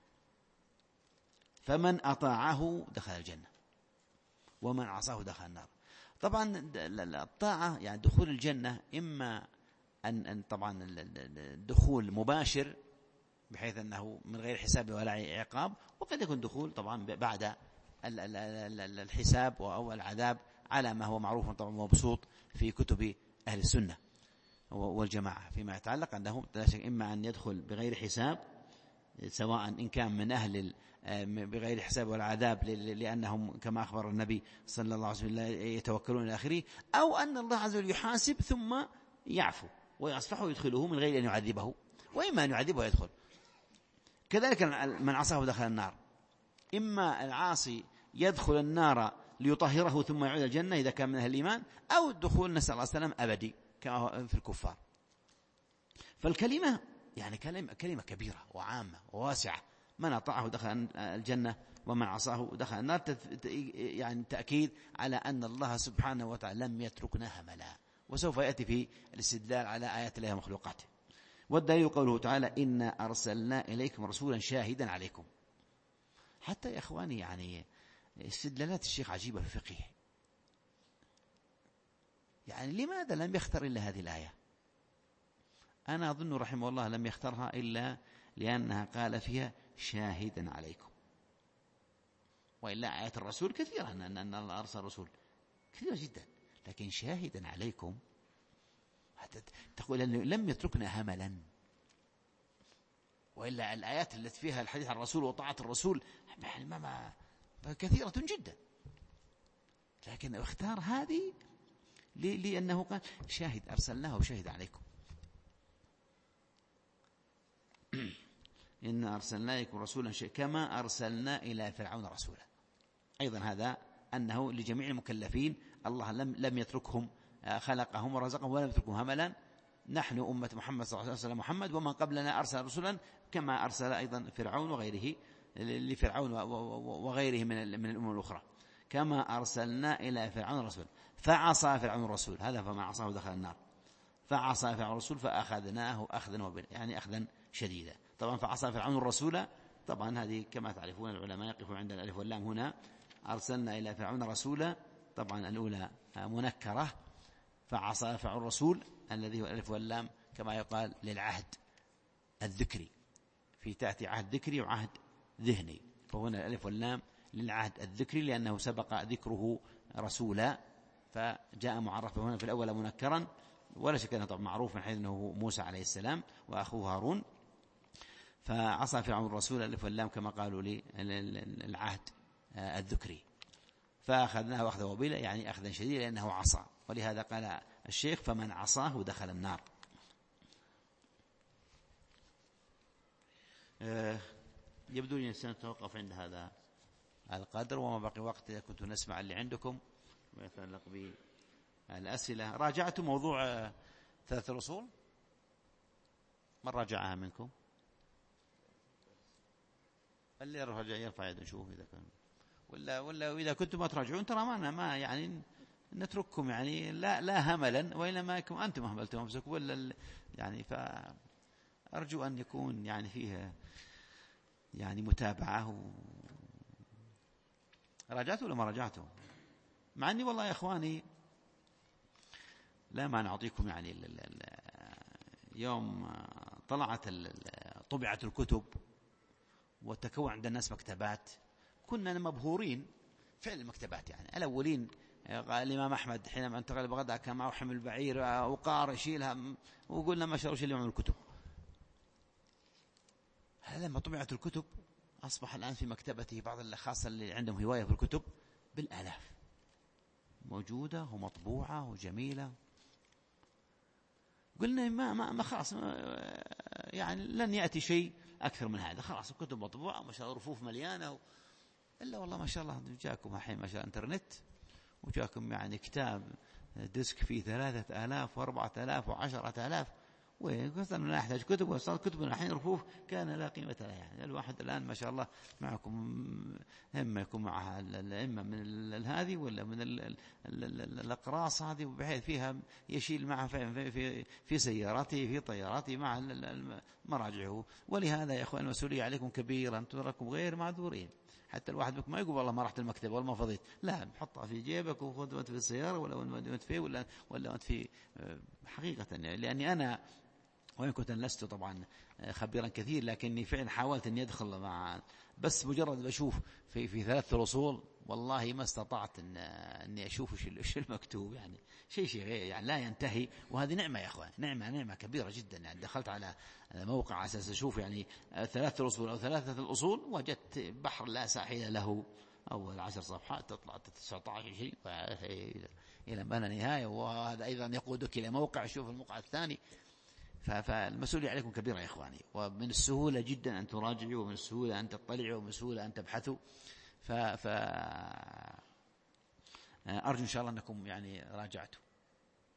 فمن أطاعه دخل الجنة ومن عصاه دخل النار. طبعا الطاعة يعني دخول الجنة إما أن, أن طبعا الدخول مباشر بحيث أنه من غير حساب ولا عقاب، وقد يكون دخول طبعا بعد الحساب أو العذاب على ما هو معروف طبعا ومبسوط في كتب أهل السنة والجماعة فيما يتعلق أنه إما أن يدخل بغير حساب سواء إن كان من أهل بغير حساب والعذاب لأنهم كما أخبر النبي صلى الله عليه وسلم يتوكلون إلى آخره، أو أن الله عز وجل يحاسب ثم يعفو ويصفح ويدخله من غير أن يعذبه، وإما أن يعذبه ويدخل. كذلك من عصاه دخل النار، إما العاصي يدخل النار ليطهره ثم يعود الجنة إذا كان من أهل الإيمان، أو الدخول نسأل الله السلام أبدي كما في الكفار. فالكلمة يعني كلمة, كلمة كبيرة وعامة وواسعة. من أطاعه دخل الجنة ومن عصاه دخل النار، يعني تأكيد على أن الله سبحانه وتعالى لم يتركنا هملا، وسوف يأتي في الاستدلال على آيات الله ومخلوقاته. والدليل قوله تعالى إنا أرسلنا إليكم رسولا شاهدا عليكم. حتى يا إخواني يعني استدلالات الشيخ عجيبة في فقهه. يعني لماذا لم يختار إلا هذه الآية؟ أنا أظن رحمه الله لم يختارها إلا لأنها قال فيها شاهدا عليكم، وإلا آيات الرسول كثيرة أن الله أرسل رسول كثيرة جدا، لكن شاهدا عليكم تقول أنه لم يتركنا هملا. وإلا الآيات التي فيها الحديث عن الرسول وطاعة الرسول ما كثيرة جدا، لكن اختار هذه لأنه قال شاهد أرسلناه وشاهد عليكم. إن أرسلنا إليكم رسولا كما أرسلنا إلى فرعون رسولا. أيضا هذا أنه لجميع المكلفين الله لم لم يتركهم، خلقهم ورزقهم ولم يتركهم هملا. نحن أمة محمد صلى الله عليه وسلم محمد ومن قبلنا أرسل رسلا كما أرسل أيضا فرعون وغيره لفرعون وغيره من من الأمم الأخرى. كما أرسلنا إلى فرعون رسولا فعصى فرعون الرسول، هذا فما عصاه دخل النار. فعصى فرعون الرسول فأخذناه أخذا وبلا، يعني أخذا شديدا. طبعا فعصى فرعون الرسول، طبعا هذه كما تعرفون العلماء يقفون عند الألف واللام هنا. أرسلنا إلى فرعون رسولا، طبعا الأولى منكرة، فعصى فرعون الرسول الذي هو الألف واللام كما يقال للعهد الذكري، في تأتي عهد ذكري وعهد ذهني، فهنا الألف واللام للعهد الذكري لأنه سبق ذكره رسولا، فجاء معرفا هنا في الأول منكرا، ولا شك أنه طبعا معروف من حيث أنه موسى عليه السلام وأخوه هارون. فعصى فرعون الرسول الألف واللام كما قالوا للعهد الذكري، فأخذناه أخذا وبلا، يعني أخذا شديدا لأنه عصى. ولهذا قال الشيخ فمن عصاه دخل النار. يبدو لي سنتوقف عند هذا القدر، وما بقي وقت كنت نسمع اللي عندكم ويتعلق بالأسئلة. راجعت موضوع ثلاث الأصول؟ من راجعها منكم؟ اللي يرفع يرفع يده نشوف إذا كان، ولا ولا إذا كنتم ما تراجعون ترى ما ما يعني نترككم، يعني لا لا هملا، وإلا ما يكون أنتم هملتم أنفسكم ولا يعني. فأرجو أن يكون يعني فيها يعني متابعة. و... راجعته ولا ما راجعته؟ مع أني والله يا إخواني لا ما نعطيكم يعني ال ال ال يوم طلعت طبعت الكتب وتكون عند الناس مكتبات كنا مبهورين فعل المكتبات. يعني الأولين الإمام أحمد حينما انتقل بغداد كان معه حمل بعير وقار يشيلها، وقلنا ما شاء الله شيل يوم الكتب. هذا لما طبعت الكتب أصبح الآن في مكتبته بعض الخاصة اللي عندهم هواية في الكتب بالآلاف موجودة ومطبوعة وجميلة. قلنا ما ما ما خلاص يعني لن يأتي شيء أكثر من هذا، خلاص الكتب مطبوعة ما شاء الله رفوف مليانة. إلا والله ما شاء الله جاكم الحين ما شاء الله إنترنت، وجاكم يعني كتاب ديسك فيه ثلاثة آلاف وأربعة آلاف وعشرة آلاف، وقصدنا لا يحتاج كتب، وصارت كتبنا الحين رفوف كان لا قيمة لها. يعني الواحد الآن ما شاء الله معكم إما يكون معها إما من هذه ولا من الأقراص هذه، بحيث فيها يشيل معها في في في سيارته في طياراته مع مراجعه. ولهذا يا أخوان المسؤولية عليكم كبيرة، أنتم تراكم غير معذورين. حتى الواحد منكم ما يقول والله ما رحت المكتب ولا ما فضيت، لا حطها في جيبك وخذ وانت في السيارة ولا وانت في ولا ولا وانت في حقيقة. لأني أنا وإن كنت لست طبعا خبيرا كثير، لكني فعلا حاولت أن يدخل مع بس مجرد بشوف في في ثلاث الأصول والله ما استطعت أن أني أشوف ايش المكتوب. يعني شيء شيء غير يعني لا ينتهي. وهذه نعمة يا أخوان، نعمة نعمة كبيرة جدا. يعني دخلت على موقع على أساس أشوف يعني ثلاث الأصول أو ثلاثة الأصول، وجدت بحر لا ساحل له. أول عشر صفحات تطلع تسعة عشر شيء إلى ما لا نهاية، وهذا أيضا يقودك إلى موقع شوف الموقع الثاني. فالمسؤولية عليكم كبيرة يا إخواني، ومن السهولة جدا أن تراجعوا، ومن السهولة أن تطلعوا، ومن السهولة أن تبحثوا. ف... ف... أرجو إن شاء الله أنكم يعني راجعتوا.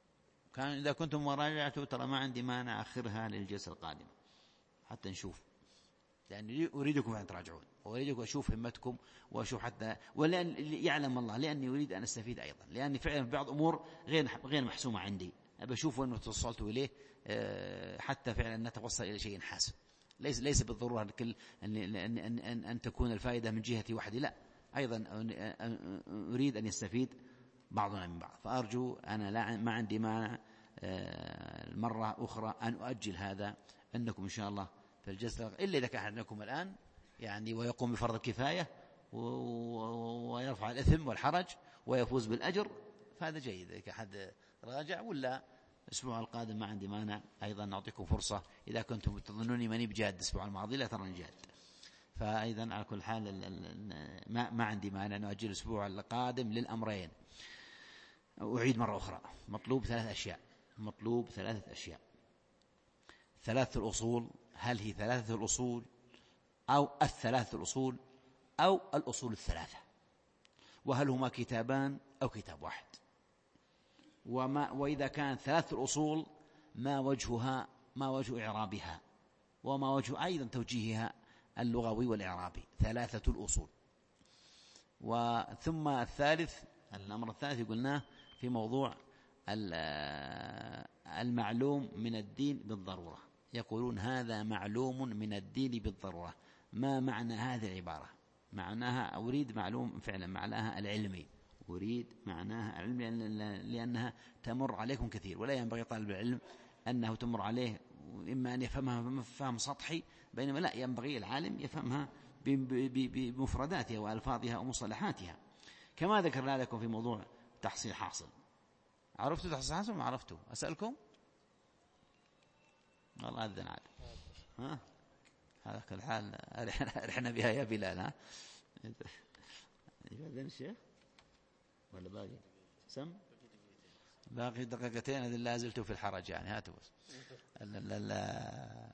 كان إذا كنتم مراجعته ترى ما عندي مانع أخرها للجلسة القادمة حتى نشوف، لأني أريدكم أن تراجعون وأريدكم أشوف همتكم وأشوف حتى ولأن يعلم الله لأني أريد أن أستفيد أيضا، لأني فعلا في بعض أمور غير غير محسومة عندي أبى أشوف وين توصلت إليه حتى فعلا نتوصل إلى شيء حاسم. ليس ليس بالضرورة أن, أن, أن, أن, أن تكون الفائدة من جهتي وحدي، لا، أيضا أريد أن يستفيد بعضنا من بعض. فأرجو أنا لا ما عندي مانع المرة أخرى أن أؤجل هذا أنكم إن شاء الله في الجلسة، إلا إذا كان أحدكم الآن يعني ويقوم بفرض الكفاية ويرفع الإثم والحرج ويفوز بالأجر فهذا جيد إذا أحد راجع، ولا الأسبوع القادم ما عندي مانع أيضا نعطيكم فرصة إذا كنتم تظنوني ماني بجاد الأسبوع الماضي لا ترى جاد. فأيضا على كل حال ما ما عندي مانع نؤجل الأسبوع القادم للأمرين. أعيد مرة أخرى، مطلوب ثلاث أشياء، مطلوب ثلاثة أشياء. ثلاثة الأصول، هل هي ثلاثة الأصول أو الثلاثة الأصول أو الأصول الثلاثة، وهل هما كتابان أو كتاب واحد، وما وإذا كانت ثلاثة الأصول ما وجهها، ما وجه إعرابها، وما وجه أيضا توجيهها اللغوي والإعرابي. ثلاثة الأصول. وثم الثالث، الأمر الثالث قلناه في موضوع المعلوم من الدين بالضرورة. يقولون هذا معلوم من الدين بالضرورة. ما معنى هذه العبارة؟ معناها أريد معلوم فعلا معناها العلمي، أريد معناها العلمي لأنها تمر عليكم كثير، ولا ينبغي طالب العلم أنه تمر عليه إما أن يفهمها فهم سطحي، بينما لا، ينبغي العالم يفهمها بمفرداتها وألفاظها ومصطلحاتها. كما ذكرنا لكم في موضوع تحصيل حاصل. عرفتوا تحصيل حاصل ما عرفتوا؟ أسألكم والله أذن عاد ها هذا الحال رحنا بها يا بلال. ها يأذن الشيخ ولا باقي؟ سم باقي دقيقتين، هذه لا زلت في الحرج يعني. هاتوا بس. لا لا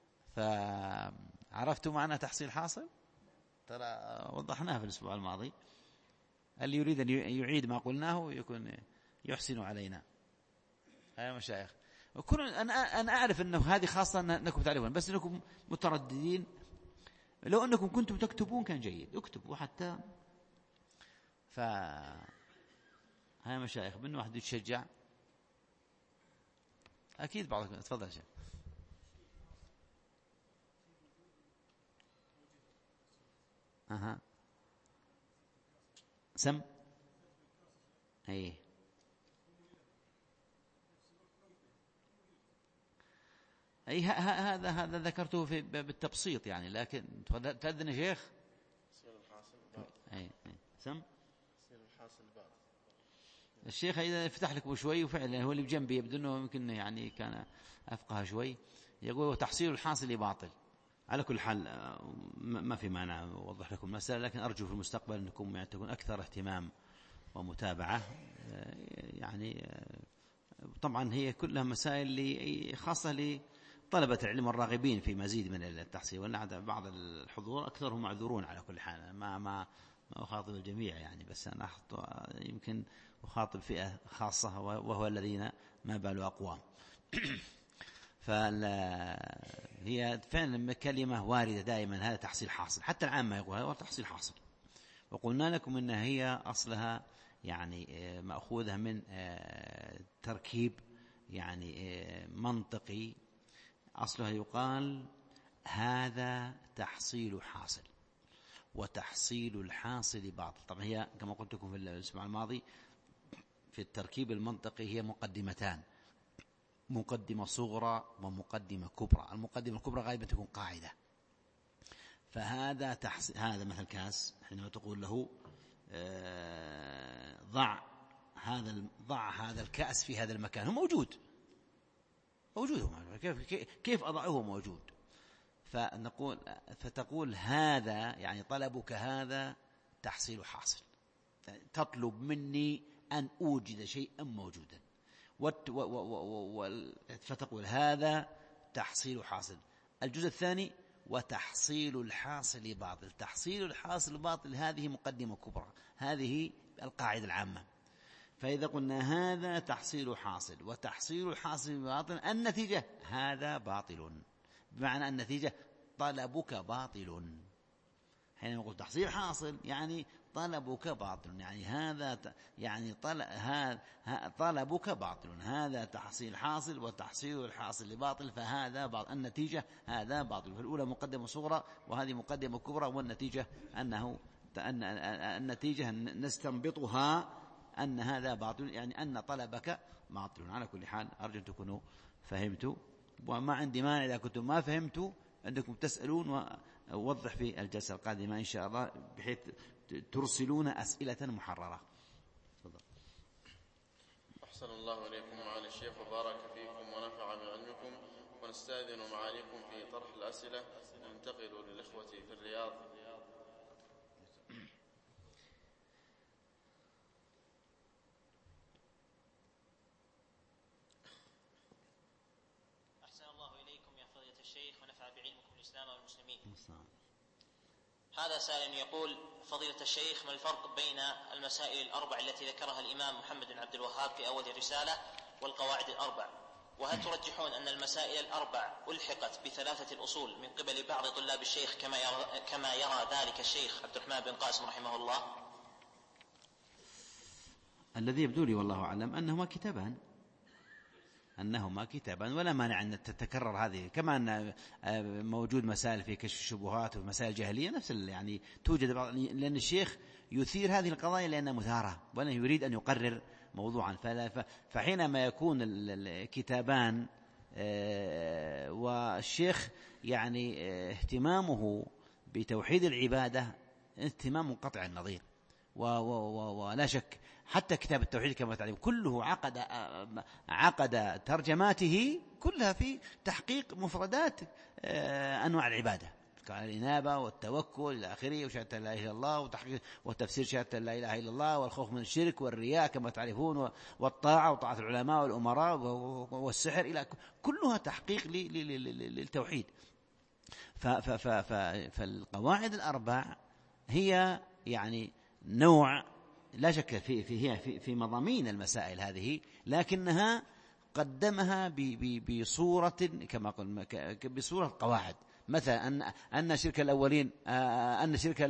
فعرفتوا معنى تحصيل حاصل؟ ترى وضحناها في الأسبوع الماضي. اللي يريد أن يعيد ما قلناه يكون يحسن علينا يا مشايخ. وكون أنا أنا أعرف أنه هذه خاصة أنكم تعرفون، بس أنكم مترددين. لو أنكم كنتم تكتبون كان جيد، اكتبوا حتى. ف هيا مشايخ من واحد يتشجع أكيد بعضكم. تفضل شيخ. أها سم أي أي هذا هذا ذكرته في بالتبسيط يعني، لكن تأذن يا شيخ. أي أي سم الشيخ إذا فتح لك شوي، وفعلا هو اللي بجنبي يبدو أنه يمكن يعني كان أفقه شوي. يقول تحصيل الحاصل باطل. على كل حال ما في مانع أوضح لكم المسألة، لكن أرجو في المستقبل أنكم يعني تكون أكثر اهتمام ومتابعة. يعني طبعا هي كلها مسائل خاصة لطلبة العلم الراغبين في مزيد من التحصيل، وأن بعض الحضور أكثرهم معذورون. على كل حال ما ما ما أخاطب الجميع يعني، بس أنا يمكن أخاطب فئة خاصة وهو الذين ما بالوا أقوام. فهي فعلا كلمة واردة دائما، هذا تحصيل حاصل. حتى العامة يقول هذا تحصيل حاصل. وقلنا لكم أن هي أصلها يعني مأخوذة من تركيب يعني منطقي. أصلها يقال هذا تحصيل حاصل، وتحصيل الحاصل باطل. طبعا هي كما قلت لكم في الأسبوع الماضي في التركيب المنطقي هي مقدمتان، مقدمة صغرى ومقدمة كبرى. المقدمة الكبرى غالبا تكون قاعدة. فهذا تحصيل، هذا مثل كاس حينما تقول له آه ضع هذا ضع هذا الكأس في هذا المكان، هو موجود موجود كيف كيف أضعه موجود. فنقول فتقول هذا يعني طلبك هذا تحصيل حاصل، تطلب مني أن أوجد شيئا موجودا، فتقول هذا تحصيل حاصل. الجزء الثاني وتحصيل الحاصل باطل. تحصيل الحاصل باطل هذه مقدمة كبرى، هذه القاعدة العامة. فإذا قلنا هذا تحصيل حاصل وتحصيل الحاصل باطل، النتيجة هذا باطل، بمعنى النتيجة طلبك باطل. حين نقول تحصيل حاصل يعني طلبك باطل، يعني هذا يعني طلبك باطل، هذا تحصيل حاصل وتحصيل الحاصل لباطل، فهذا باطل، النتيجة هذا باطل. فالأولى مقدمة صغرى وهذه مقدمة كبرى، والنتيجة أنه أن النتيجة نستنبطها أن هذا باطل، يعني أن طلبك باطل. على كل حال أرجو أن تكونوا فهمتوا، وما عندي مانع إذا كنتم ما فهمتوا أنكم تسألون، ووضح في الجلسة القادمة إن شاء الله بحيث ترسلون أسئلة محررة. تفضل. أحسن الله إليكم معالي الشيخ وبارك فيكم ونفع بعلمكم، ونستأذن معاليكم في طرح الأسئلة. ننتقل للإخوة في الرياض. أحسن الله إليكم يا فضيلة الشيخ ونفع بعلمكم الإسلام والمسلمين. هذا سائل يقول: فضيلة الشيخ، ما الفرق بين المسائل الأربع التي ذكرها الإمام محمد بن عبد الوهاب في أول الرسالة والقواعد الأربع؟ وهل ترجحون أن المسائل الأربع ألحقت بثلاثة الأصول من قبل بعض طلاب الشيخ كما يرى, كما يرى ذلك الشيخ عبد الرحمن بن قاسم رحمه الله؟ الذي يبدو لي والله أعلم أنهما كتابان أنهما كتابان ولا مانع أن تتكرر هذه، كما أن موجود مسائل في كشف الشبهات ومسائل جاهلية نفس يعني توجد بعض، لأن الشيخ يثير هذه القضايا لأنها مثارة ولا يريد أن يقرر موضوعا. فحينما يكون الكتابان والشيخ يعني اهتمامه بتوحيد العبادة اهتمام منقطع النظير، ولا شك حتى كتاب التوحيد كما تعلم كله عقد عقد ترجماته كلها في تحقيق مفردات أنواع العبادة، الإنابة والتوكل إلى آخره، وشهادة لا إله إلا الله، وتحقيق وتفسير شهادة لا إله إلا الله، والخوف من الشرك والرياء كما تعرفون، والطاعة وطاعة العلماء والأمراء والسحر، إلى كلها تحقيق للتوحيد. فالقواعد الأربع هي يعني نوع لا شك في في هي في, في مضامين المسائل هذه، لكنها قدمها بصورة كما قلنا بصورة قواعد، مثلا أن أن شرك الأولين أن شرك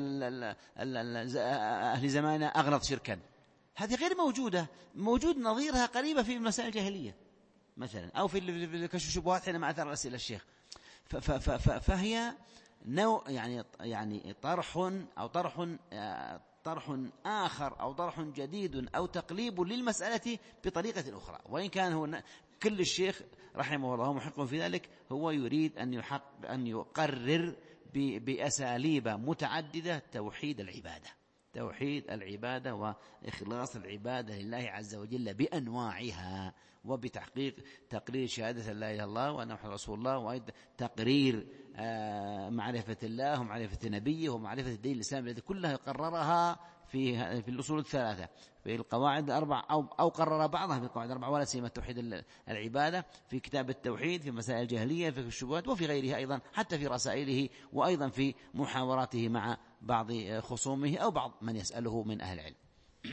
أهل زماننا أغلظ شركا، هذه غير موجودة، موجود نظيرها قريبة في مسائل الجاهلية مثلا، أو في كشف الشبهات حينما أثر أسئلة الشيخ. فهي نوع يعني يعني طرح أو طرح طرح آخر أو طرح جديد أو تقليب للمسألة بطريقة أخرى، وإن كان هو كل الشيخ رحمه الله محق في ذلك هو يريد أن يحق أن يقرر بأساليب متعددة توحيد العبادة، توحيد العبادة وإخلاص العبادة لله عز وجل بأنواعها، وبتحقيق تقرير شهادة لا إله إلا الله وأن محمد رسول الله، وأيضا تقرير معرفة الله ومعرفة نبيه ومعرفة الدين الإسلامي التي كلها قررها في في الأصول الثلاثة في القواعد الأربع، أو أو قرر بعضها في القواعد الأربع، ولا سيما توحيد العبادة في كتاب التوحيد، في مسائل الجاهلية، في الشبهات، وفي غيرها أيضا، حتى في رسائله، وأيضا في محاوراته مع بعض خصومه أو بعض من يسأله من أهل العلم.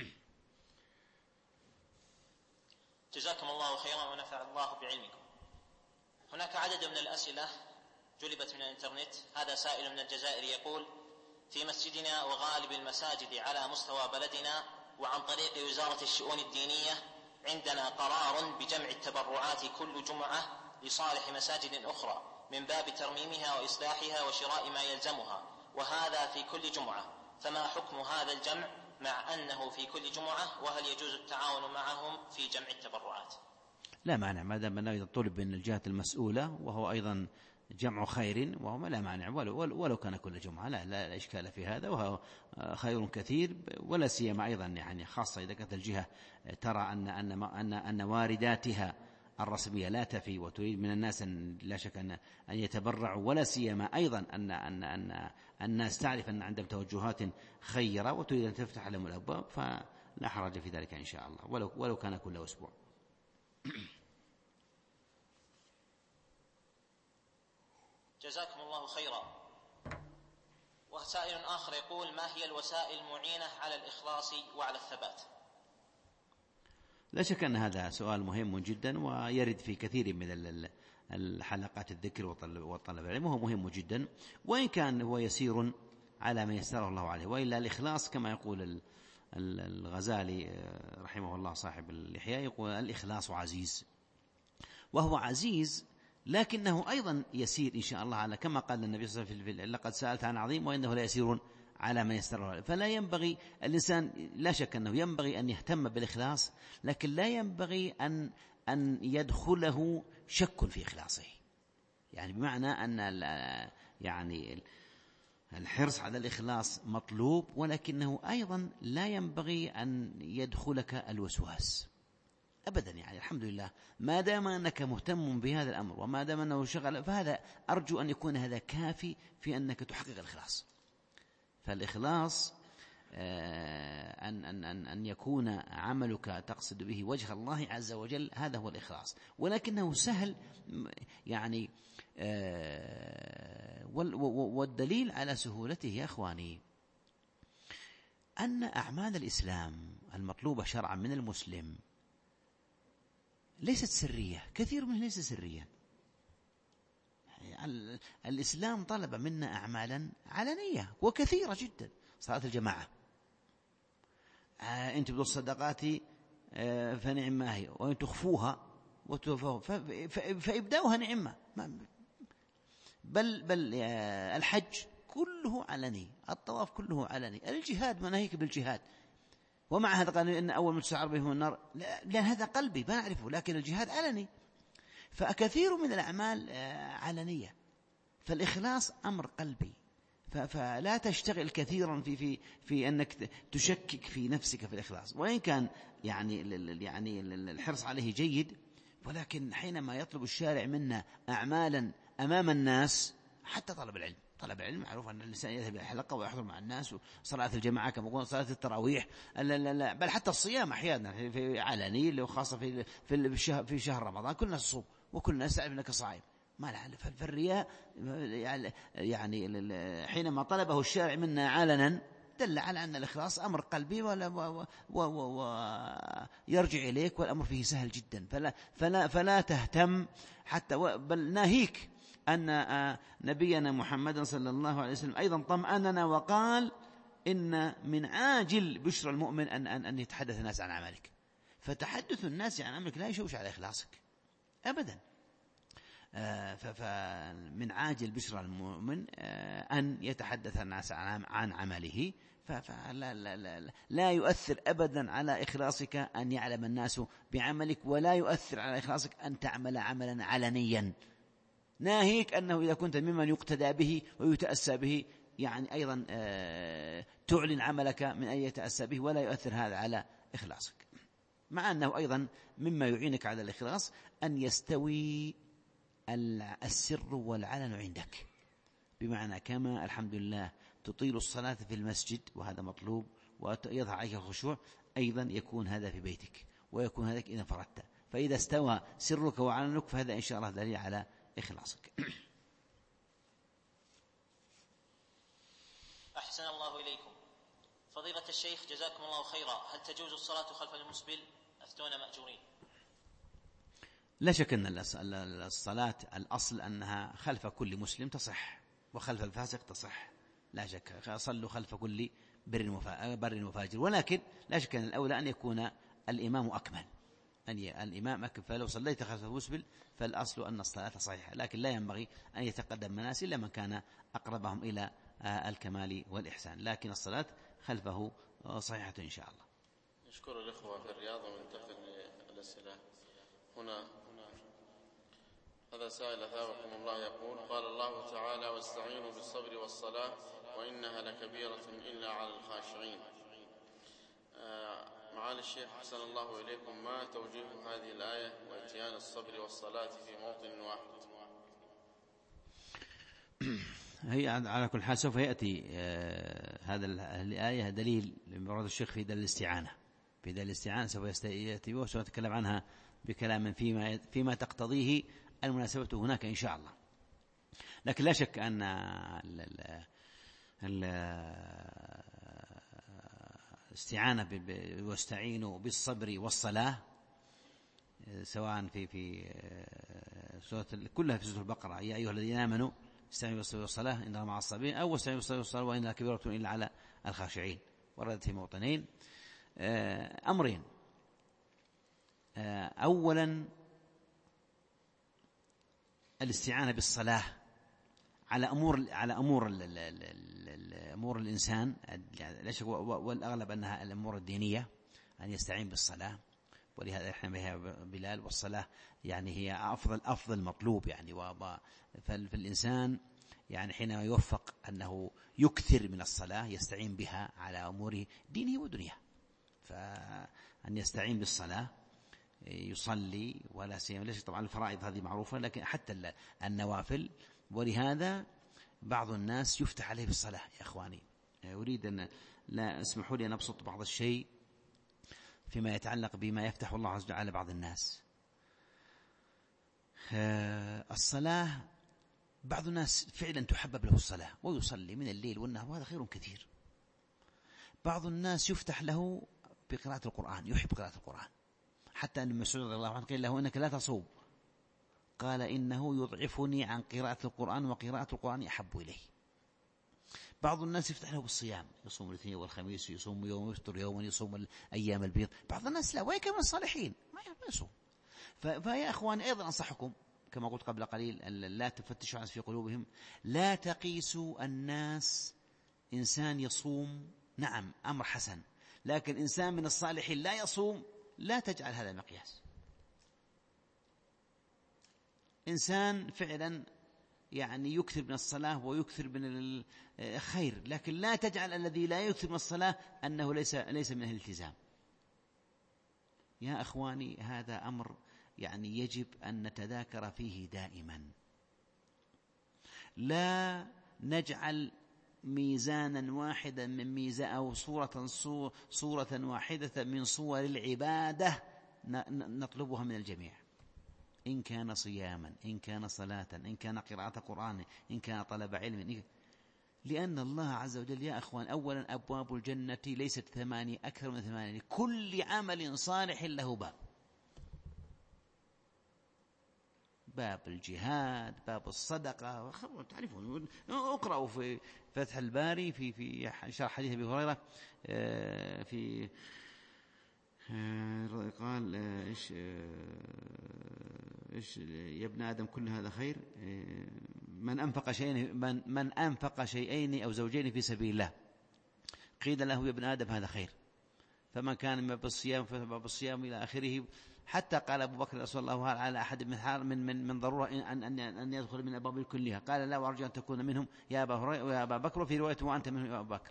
جزاكم الله خيرا ونفع الله بعلمكم. هناك عدد من الأسئلة جلبت من الإنترنت. هذا سائل من الجزائر يقول: في مسجدنا وغالب المساجد على مستوى بلدنا وعن طريق وزارة الشؤون الدينية عندنا قرار بجمع التبرعات كل جمعة لصالح مساجد أخرى من باب ترميمها وإصلاحها وشراء ما يلزمها، وهذا في كل جمعة، فما حكم هذا الجمع مع أنه في كل جمعة؟ وهل يجوز التعاون معهم في جمع التبرعات؟ لا مانع، ما دام أنه طلب من الجهة المسؤولة وهو أيضا جمع خير، وهو لا مانع ولو, ولو كان كل جمعة، لا, لا, لا إشكال في هذا، وهو خير كثير، ولا سيما أيضا يعني خاصة إذا كانت الجهة ترى أن, أن, أن, أن وارداتها الرسمية لا تفي وتريد من الناس أن لا شك أن, أن يتبرعوا، ولا سيما أيضا أن, أن, أن الناس تعرف أن عندهم توجهات خيرة وتريد أن تفتح لهم الأبواب، فلا حرج في ذلك إن شاء الله، ولو, ولو كان كل أسبوع. جزاكم الله خيرا. وسائل آخر يقول: ما هي الوسائل المعينة على الإخلاص وعلى الثبات؟ لا شك أن هذا سؤال مهم جدا ويرد في كثير من الحلقات الذكر والطلب العلم، وهو مهم جدا وإن كان هو يسير على ما يسره الله عليه. وإلا الإخلاص كما يقول الغزالي رحمه الله صاحب الإحياء، يقول الإخلاص عزيز، وهو عزيز لكنه أيضا يسير إن شاء الله على كما قال النبي صلى الله عليه وسلم لقد سألت عن عظيم وإنه لا يسير على ما يسره. فلا ينبغي الإنسان، لا شك أنه ينبغي أن يهتم بالإخلاص، لكن لا ينبغي أن أن يدخله شك في إخلاصه، يعني بمعنى أن يعني الحرص على الإخلاص مطلوب، ولكنه أيضا لا ينبغي أن يدخلك الوسواس أبدا. يعني الحمد لله ما دام أنك مهتم بهذا الأمر وما دام أنه شغل، فهذا أرجو أن يكون هذا كافي في أنك تحقق الإخلاص. فالإخلاص أن, أن, أن, أن يكون عملك تقصد به وجه الله عز وجل، هذا هو الإخلاص. ولكنه سهل يعني، والدليل على سهولته يا أخواني أن أعمال الإسلام المطلوبة شرعا من المسلم ليست سرية، كثير منها ليس سريا. الإسلام طلب منا أعمالا علنية وكثيرة جدا. صلاة الجماعة، أنت بدو الصدقات فنعم ما هي، وأن تخفوها وتوفوها فإبداؤها نعمة. بل بل الحج كله علني، الطواف كله علني، الجهاد مناهيك بالجهاد، ومع هذا قال إن أول من تسعر بهم النار، لأن هذا قلبي ما نعرفه، لكن الجهاد علني. فكثير من الأعمال علنية، فالإخلاص أمر قلبي، فلا تشتغل كثيرا في في في أنك تشكك في نفسك في الإخلاص. وإن كان يعني يعني الحرص عليه جيد، ولكن حينما يطلب الشارع منا أعمالا أمام الناس، حتى طلب العلم، طلب العلم معروف أن الإنسان يذهب إلى الحلقة ويحضر مع الناس، وصلاة الجماعة كما قلنا، صلاة التراويح، لا لا لا بل حتى الصيام أحيانا في علني، وخاصة في في شهر في شهر رمضان كلنا نصوم وكلنا نستعلم أنك صائم، ما له. فالرياء يعني حينما طلبه الشارع منا علنا دل على أن الإخلاص أمر قلبي ولا ويرجع إليك، والأمر فيه سهل جدا. فلا فلا فلا تهتم حتى، بل ناهيك أن نبينا محمد صلى الله عليه وسلم أيضا طمأننا وقال إن من عاجل بشرى المؤمن أن أن أن يتحدث الناس عن عملك. فتحدث الناس عن عملك لا يشوش على إخلاصك أبدا. فمن عاجل بشرى المؤمن أن يتحدث الناس عن عمله، فلا لا لا لا يؤثر أبدا على إخلاصك أن يعلم الناس بعملك، ولا يؤثر على إخلاصك أن تعمل عملا علنيا. ناهيك أنه إذا كنت ممن يقتدى به ويتأسى به، يعني أيضا تعلن عملك من أن يتأسى به، ولا يؤثر هذا على إخلاصك. مع أنه أيضا مما يعينك على الإخلاص أن يستوي السر والعلن عندك، بمعنى كما الحمد لله تطيل الصلاة في المسجد وهذا مطلوب ويظهر عليك الخشوع، أيضا يكون هذا في بيتك، ويكون هذا إذا فردت. فإذا استوى سرك وعلنك فهذا إن شاء الله دليل على إخلاصك. أحسن الله إليكم. فضيلة الشيخ جزاكم الله خيرا، هل تجوز الصلاة خلف المسبل؟ أفتونا مأجورين. لا شك أن الصلاة الأصل أنها خلف كل مسلم تصح، وخلف الفاسق تصح، لا شك. صلوا خلف كل بر وفاجر، ولكن لا شك أن الأولى أن يكون الإمام أكمل، أن الإمام أكمل. فلو صليت خلف المسبل فالأصل أن الصلاة صحيحة، لكن لا ينبغي أن يتقدم الناس إلا من كان أقربهم إلى الكمال والإحسان، لكن الصلاة خلفه صحيحة إن شاء الله. نشكر الإخوة في الرياض ومنتقل للأسئلة. هنا هذا سائل أثابكم الله يقول: قال الله تعالى: واستعينوا بالصبر والصلاة وإنها لكبيرة إلا على الخاشعين. آه معالي الشيخ حسن الله إليكم، ما توجيه هذه الآية وإتيان الصبر والصلاة في موطن واحد؟ هي على كل حال سوف يأتي آه هذا الآية دليل لمراد الشيخ في دليل الاستعانة، في دليل الاستعانة سوف يأتي وسوف نتكلم عنها بكلام فيما فيما تقتضيه المناسبة هناك إن شاء الله. لكن لا شك أن الاستعانة واستعينوا بالصبر والصلاة سواء في في سورة كلها في سورة البقرة يا أيها الذين آمنوا استعينوا بالصبر والصلاة إنها مع الصابرين أو استعينوا بالصبر والصلاة وإنها كبيرة إلا على الخاشعين. وردت في موطنين. أمرين: أولا الاستعانة بالصلاة على أمور على أمور أمور الإنسان، والأغلب أنها الأمور الدينية، أن يستعين بالصلاة. ولهذا احنا بها بلال، والصلاة يعني هي أفضل أفضل مطلوب يعني. فالإنسان يعني حينما يوفق أنه يكثر من الصلاة يستعين بها على أمور دينه ودنياه. فأن يستعين بالصلاة يصلي، ولا سيما ليش طبعا الفرائض هذه معروفة، لكن حتى النوافل. ولهذا بعض الناس يفتح عليه بالصلاة. يا أخواني أريد أن لا اسمحوا لي أن أبسط بعض الشيء فيما يتعلق بما يفتح الله عز وجل على بعض الناس. الصلاة بعض الناس فعلا تحبب له الصلاة ويصلي من الليل والنهار، وهذا خير كثير. بعض الناس يفتح له بقراءة القرآن، يحب قراءة القرآن، حتى أن مسعود رضي الله عنه قيل له إنك لا تصوم، قال إنه يضعفني عن قراءة القرآن وقراءة القرآن أحب إليه. بعض الناس يفتح له بالصيام، يصوم الاثنين والخميس، يصوم يوم ويفطر يوما، يصوم الأيام البيض. بعض الناس لا، وهي كمان الصالحين ما يصوم. فيا أخوان أيضا أنصحكم كما قلت قبل قليل لا تفتشوا في قلوبهم، لا تقيسوا الناس. إنسان يصوم نعم أمر حسن، لكن إنسان من الصالحين لا يصوم لا تجعل هذا مقياس. إنسان فعلا يعني يكثر من الصلاة ويكثر من الخير، لكن لا تجعل الذي لا يكثر من الصلاة أنه ليس ليس من الالتزام. يا أخواني هذا أمر يعني يجب أن نتذاكر فيه دائما. لا نجعل ميزانا واحدا من ميزان أو صورة صورة واحدة من صور العبادة نطلبها من الجميع، إن كان صياما، إن كان صلاة، إن كان قراءة قرآن، إن كان طلب علم. لأن الله عز وجل يا أخوان أولا أبواب الجنة ليست ثمانية، أكثر من ثمانية، كل عمل صالح له باب. باب الجهاد، باب الصدقة، تعرفون اقرأوا في فتح الباري في في شرح حديث أبي هريرة في قال إيش إيش يا ابن آدم كل هذا خير، من أنفق شيئين من من أنفق شيئين أو زوجين في سبيل الله، قيل له يا ابن آدم هذا خير، فمن كان من بالصيام فباب الصيام إلى آخره. حتى قال أبو بكر رسول الله هل على أحد من من من, من ضرورة أن أن أن يدخل من أبواب كلها؟ قال لا، وأرجو أن تكون منهم يا أبا هريرة ويا أبا بكر، وفي رواية وأنت منهم يا أبا بكر.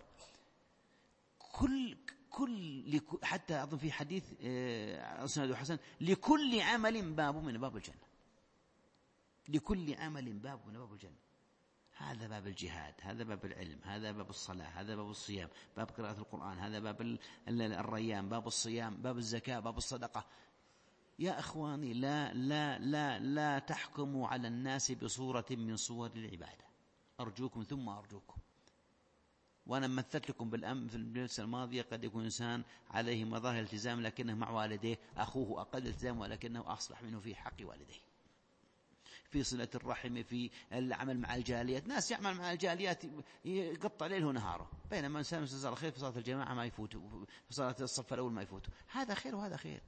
كل كل حتى أظن في حديث أسند حسن لكل عمل باب من باب الجنة، لكل عمل باب من باب الجنة. هذا باب الجهاد، هذا باب العلم، هذا باب الصلاة، هذا باب الصيام، باب قراءة القرآن، هذا باب الريان، باب الصيام، باب الزكاة، باب الصدقة. يا أخواني لا لا لا لا تحكموا على الناس بصورة من صور العبادة، أرجوكم ثم أرجوكم. وأنا مثلت لكم بالأم في الجلسة الماضية قد يكون إنسان عليه مظاهر التزام لكنه مع والديه أخوه أقل التزام ولكنه أصلح منه في حق والديه، في صلة الرحم، في العمل مع الجاليات. ناس يعمل مع الجاليات يقطع ليله ونهاره، بينما إنسان مستزار الخير في صلاة الجماعة ما يفوت، في صلاة الصف الأول ما يفوت. هذا خير وهذا خير.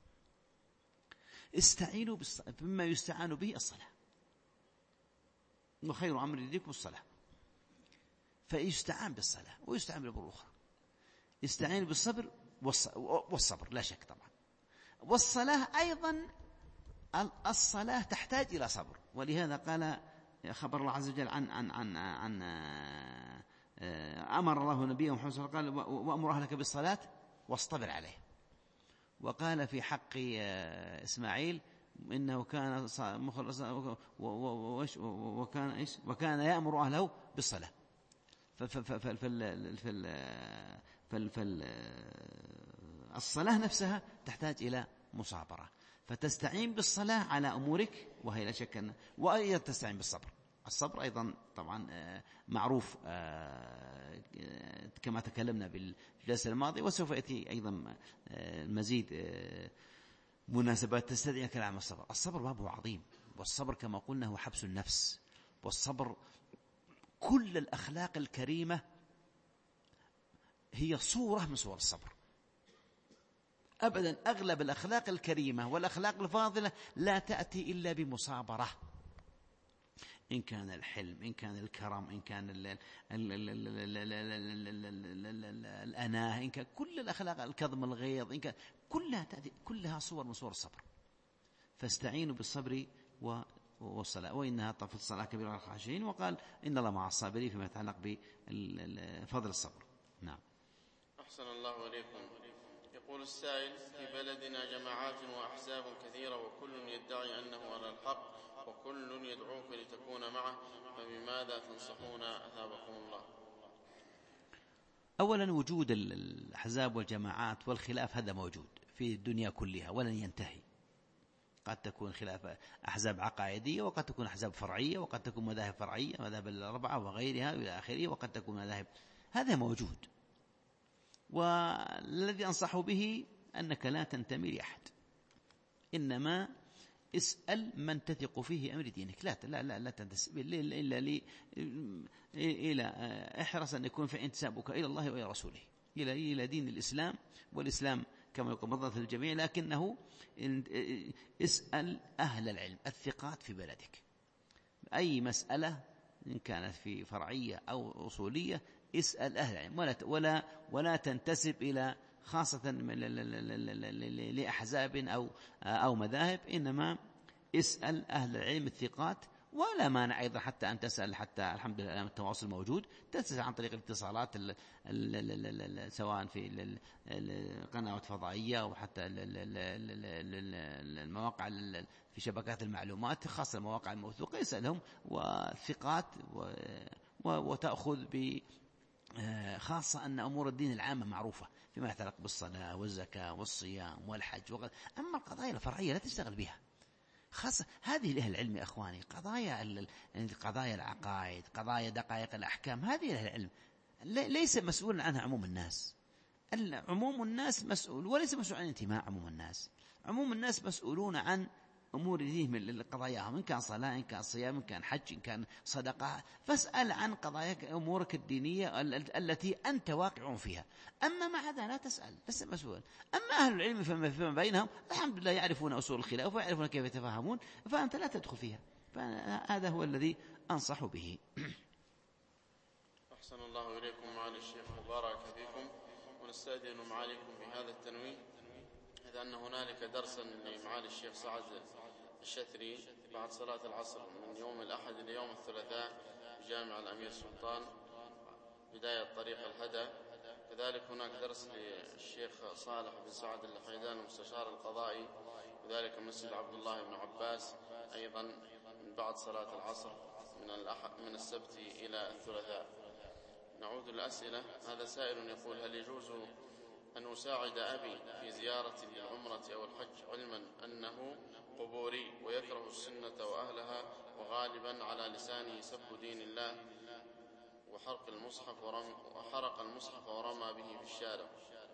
استعينوا بما يستعان به الصلاة، وخير أمر دينكم الصلاة. فيستعان بالصلاة ويستعان بالأمور الأخرى. يستعين بالصبر والصبر لا شك طبعا. والصلاة أيضا الصلاة تحتاج إلى صبر، ولهذا قال خبر الله عز وجل عن عن عن, عن أمر الله نبيه محمد صلى الله عليه وسلم قال وأمر أهلك بالصلاة واصطبر عليه. وقال في حق إسماعيل إنه كان مخلصا وكان إيش وكان يأمر أهله بالصلاة. فالصلاة نفسها تحتاج إلى مصابرة، فتستعين بالصلاة على أمورك وهي لا شك أن، وأيضا تستعين بالصبر. الصبر أيضا طبعا معروف كما تكلمنا بالجلسة الماضية، وسوف يأتي أيضا المزيد مناسبات تستدعي كلام الصبر. الصبر بابه عظيم، والصبر كما قلنا هو حبس النفس، والصبر كل الأخلاق الكريمة هي صورة من صور الصبر. أبدا أغلب الأخلاق الكريمة والأخلاق الفاضلة لا تأتي إلا بمصابرة، إن كان الحلم، إن كان الكرم، إن كان الأناة، إن كان كل الأخلاق، الكظم الغيظ، إن كان كلها تأتي، كلها صور من صور الصبر. فاستعينوا بالصبر والصلاة وإنها في الصلاة كبيرة على الخاشعين. وقال إن الله مع الصابرين فيما يتعلق بفضل الصبر. نعم. أحسن الله إليكم. يقول السائل: في بلدنا جماعات وأحزاب كثيرة وكل يدعي أنه على الحق وكل يدعوك لتكون معه، فبماذا تنصحون أثابكم الله؟ أولا وجود الأحزاب والجماعات والخلاف هذا موجود في الدنيا كلها ولن ينتهي. قد تكون خلاف أحزاب عقائدية، وقد تكون أحزاب فرعية، وقد تكون مذاهب فرعية، مذاهب الأربعة وغيرها إلى آخره، وقد تكون مذاهب، هذا موجود. والذي أنصح به أنك لا تنتمي لأحد، إنما اسأل من تثق فيه أمر دينك. لا لا لا, لا تنتسب إلا لي، إلى احرص أن يكون في انتسابك إلى الله وإلى رسوله، إلى إلى دين الإسلام، والإسلام كما يقول مضى الجميع، لكنه اسأل أهل العلم الثقات في بلدك. أي مسألة إن كانت في فرعية أو أصولية اسأل أهل العلم، ولا ولا ولا تنتسب إلى خاصة لأحزاب أو أو مذاهب، إنما اسأل أهل العلم الثقات. ولا مانع أيضا حتى أن تسأل، حتى الحمد لله التواصل موجود، تسأل عن طريق الاتصالات سواء في القنوات الفضائية أو حتى المواقع في شبكات المعلومات، خاصة المواقع الموثوقة، يسألهم وثقات وتأخذ ب خاصة أن أمور الدين العامة معروفة فيما يتعلق بالصلاة والزكاة والصيام والحج وغيره. أما القضايا الفرعية لا تشتغل بها، خاصة هذه لأهل العلم يا أخواني. قضايا قضايا العقائد، قضايا دقائق الأحكام، هذه لأهل العلم، ليس مسؤول عنها عموم الناس. عموم الناس مسؤول، وليس مسؤول عن انتماء عموم الناس. عموم الناس مسؤولون عن أمور دينهم القضاياهم، إن كان صلاة، إن كان صيام، إن كان حج، إن كان صدقة. فاسأل عن قضاياك، أمورك الدينية التي أنت واقع فيها. أما مع هذا لا تسأل، لست مسؤول. أما أهل العلم فيما بينهم الحمد لله يعرفون أصول الخلاف ويعرفون كيف يتفاهمون، فأنت لا تدخل فيها. فهذا هو الذي أنصح به. أحسن الله إليكم معالي الشيخ، مبارك فيكم. ونستأذن معاليكم بهذا التنويه، إذ أن هنالك درسا لمعالي الشيخ سعد الشثري بعد صلاة العصر من يوم الأحد إلى يوم الثلاثاء بجامع الأمير سلطان بداية طريق الهدى. كذلك هناك درس للشيخ صالح بن سعد الحيدان المستشار القضائي، وذلك مسجد عبد الله بن عباس أيضا من بعد صلاة العصر من الأحد من السبت إلى الثلاثاء. نعود للأسئلة. هذا سائل يقول: هل يجوز أن أساعد أبي في زيارة للعمرة أو الحج، علما أنه قبوري ويكره السنة وأهلها، وغالبا على لسانه سب دين الله وحرق المصحف ورمى, وحرق المصحف ورمى به في الشارع؟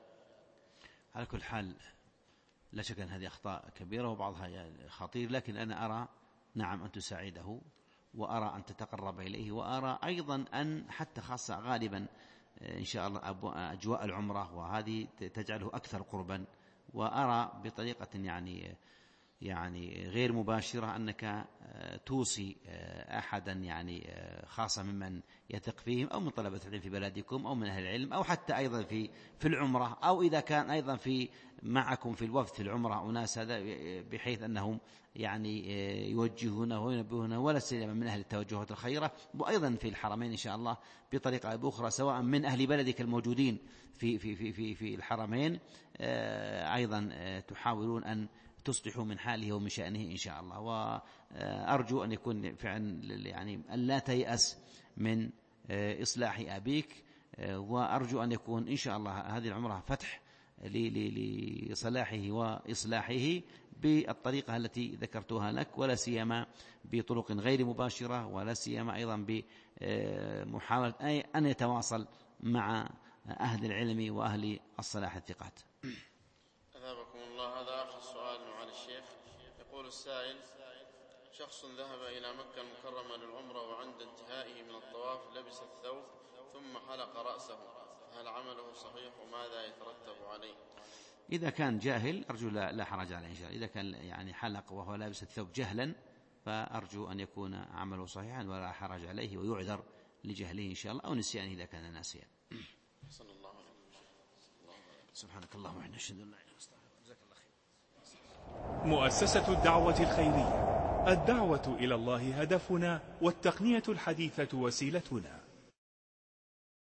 على كل حال لا شك أن هذه أخطاء كبيرة وبعضها خطير، لكن أنا أرى نعم أن تساعده، وأرى أن تتقرب إليه، وأرى أيضا أن حتى خاصة غالبا إن شاء الله أجواء العمرة وهذه تجعله أكثر قربا. وأرى بطريقة يعني يعني غير مباشرة أنك توصي أحدا يعني خاصة ممن يثق فيهم، أو من طلبة العلم في بلدكم، أو من أهل العلم، أو حتى أيضا في في العمرة، أو إذا كان أيضا في معكم في الوفد في العمرة أناس هذا، بحيث أنهم يعني يوجهونه وينبهونه، ولا سيما من أهل التوجهات الخيرة. وأيضا في الحرمين إن شاء الله بطريقة أخرى، سواء من أهل بلدك الموجودين في في في في, في الحرمين أيضا تحاولون أن تصلحوا من حاله ومن شأنه إن شاء الله. وأرجو أن يكون فعلا يعني أن لا تيأس من إصلاح أبيك، وأرجو أن يكون إن شاء الله هذه العمرة فتح لصلاحه وإصلاحه بالطريقة التي ذكرتها لك، ولا سيما بطرق غير مباشرة، ولا سيما أيضا بمحاولة أن يتواصل مع أهل العلم وأهل الصلاح الثقات. أثابكم الله. الله. هذا آخر سؤال معالي الشيخ. يقول السائل: شخص ذهب إلى مكة المكرمة للعمرة وعند انتهائه من الطواف لبس الثوب ثم حلق رأسه، هل عمله صحيح وماذا يترتب عليه؟ إذا كان جاهل أرجو لا, لا حرج عليه إن شاء الله. إذا كان يعني حلق وهو لابس الثوب جهلا فأرجو أن يكون عمله صحيحا ولا حرج عليه ويعذر لجهله إن شاء الله، أو نسيانه إذا كان ناسيا. صلى الله عليه وسلم. سبحانك اللهم وبحمدك أشهد أن لا إله إلا أنت. جزاك الله خير. مؤسسة الدعوة الخيرية، الدعوة إلى الله هدفنا، والتقنية الحديثة وسيلتنا.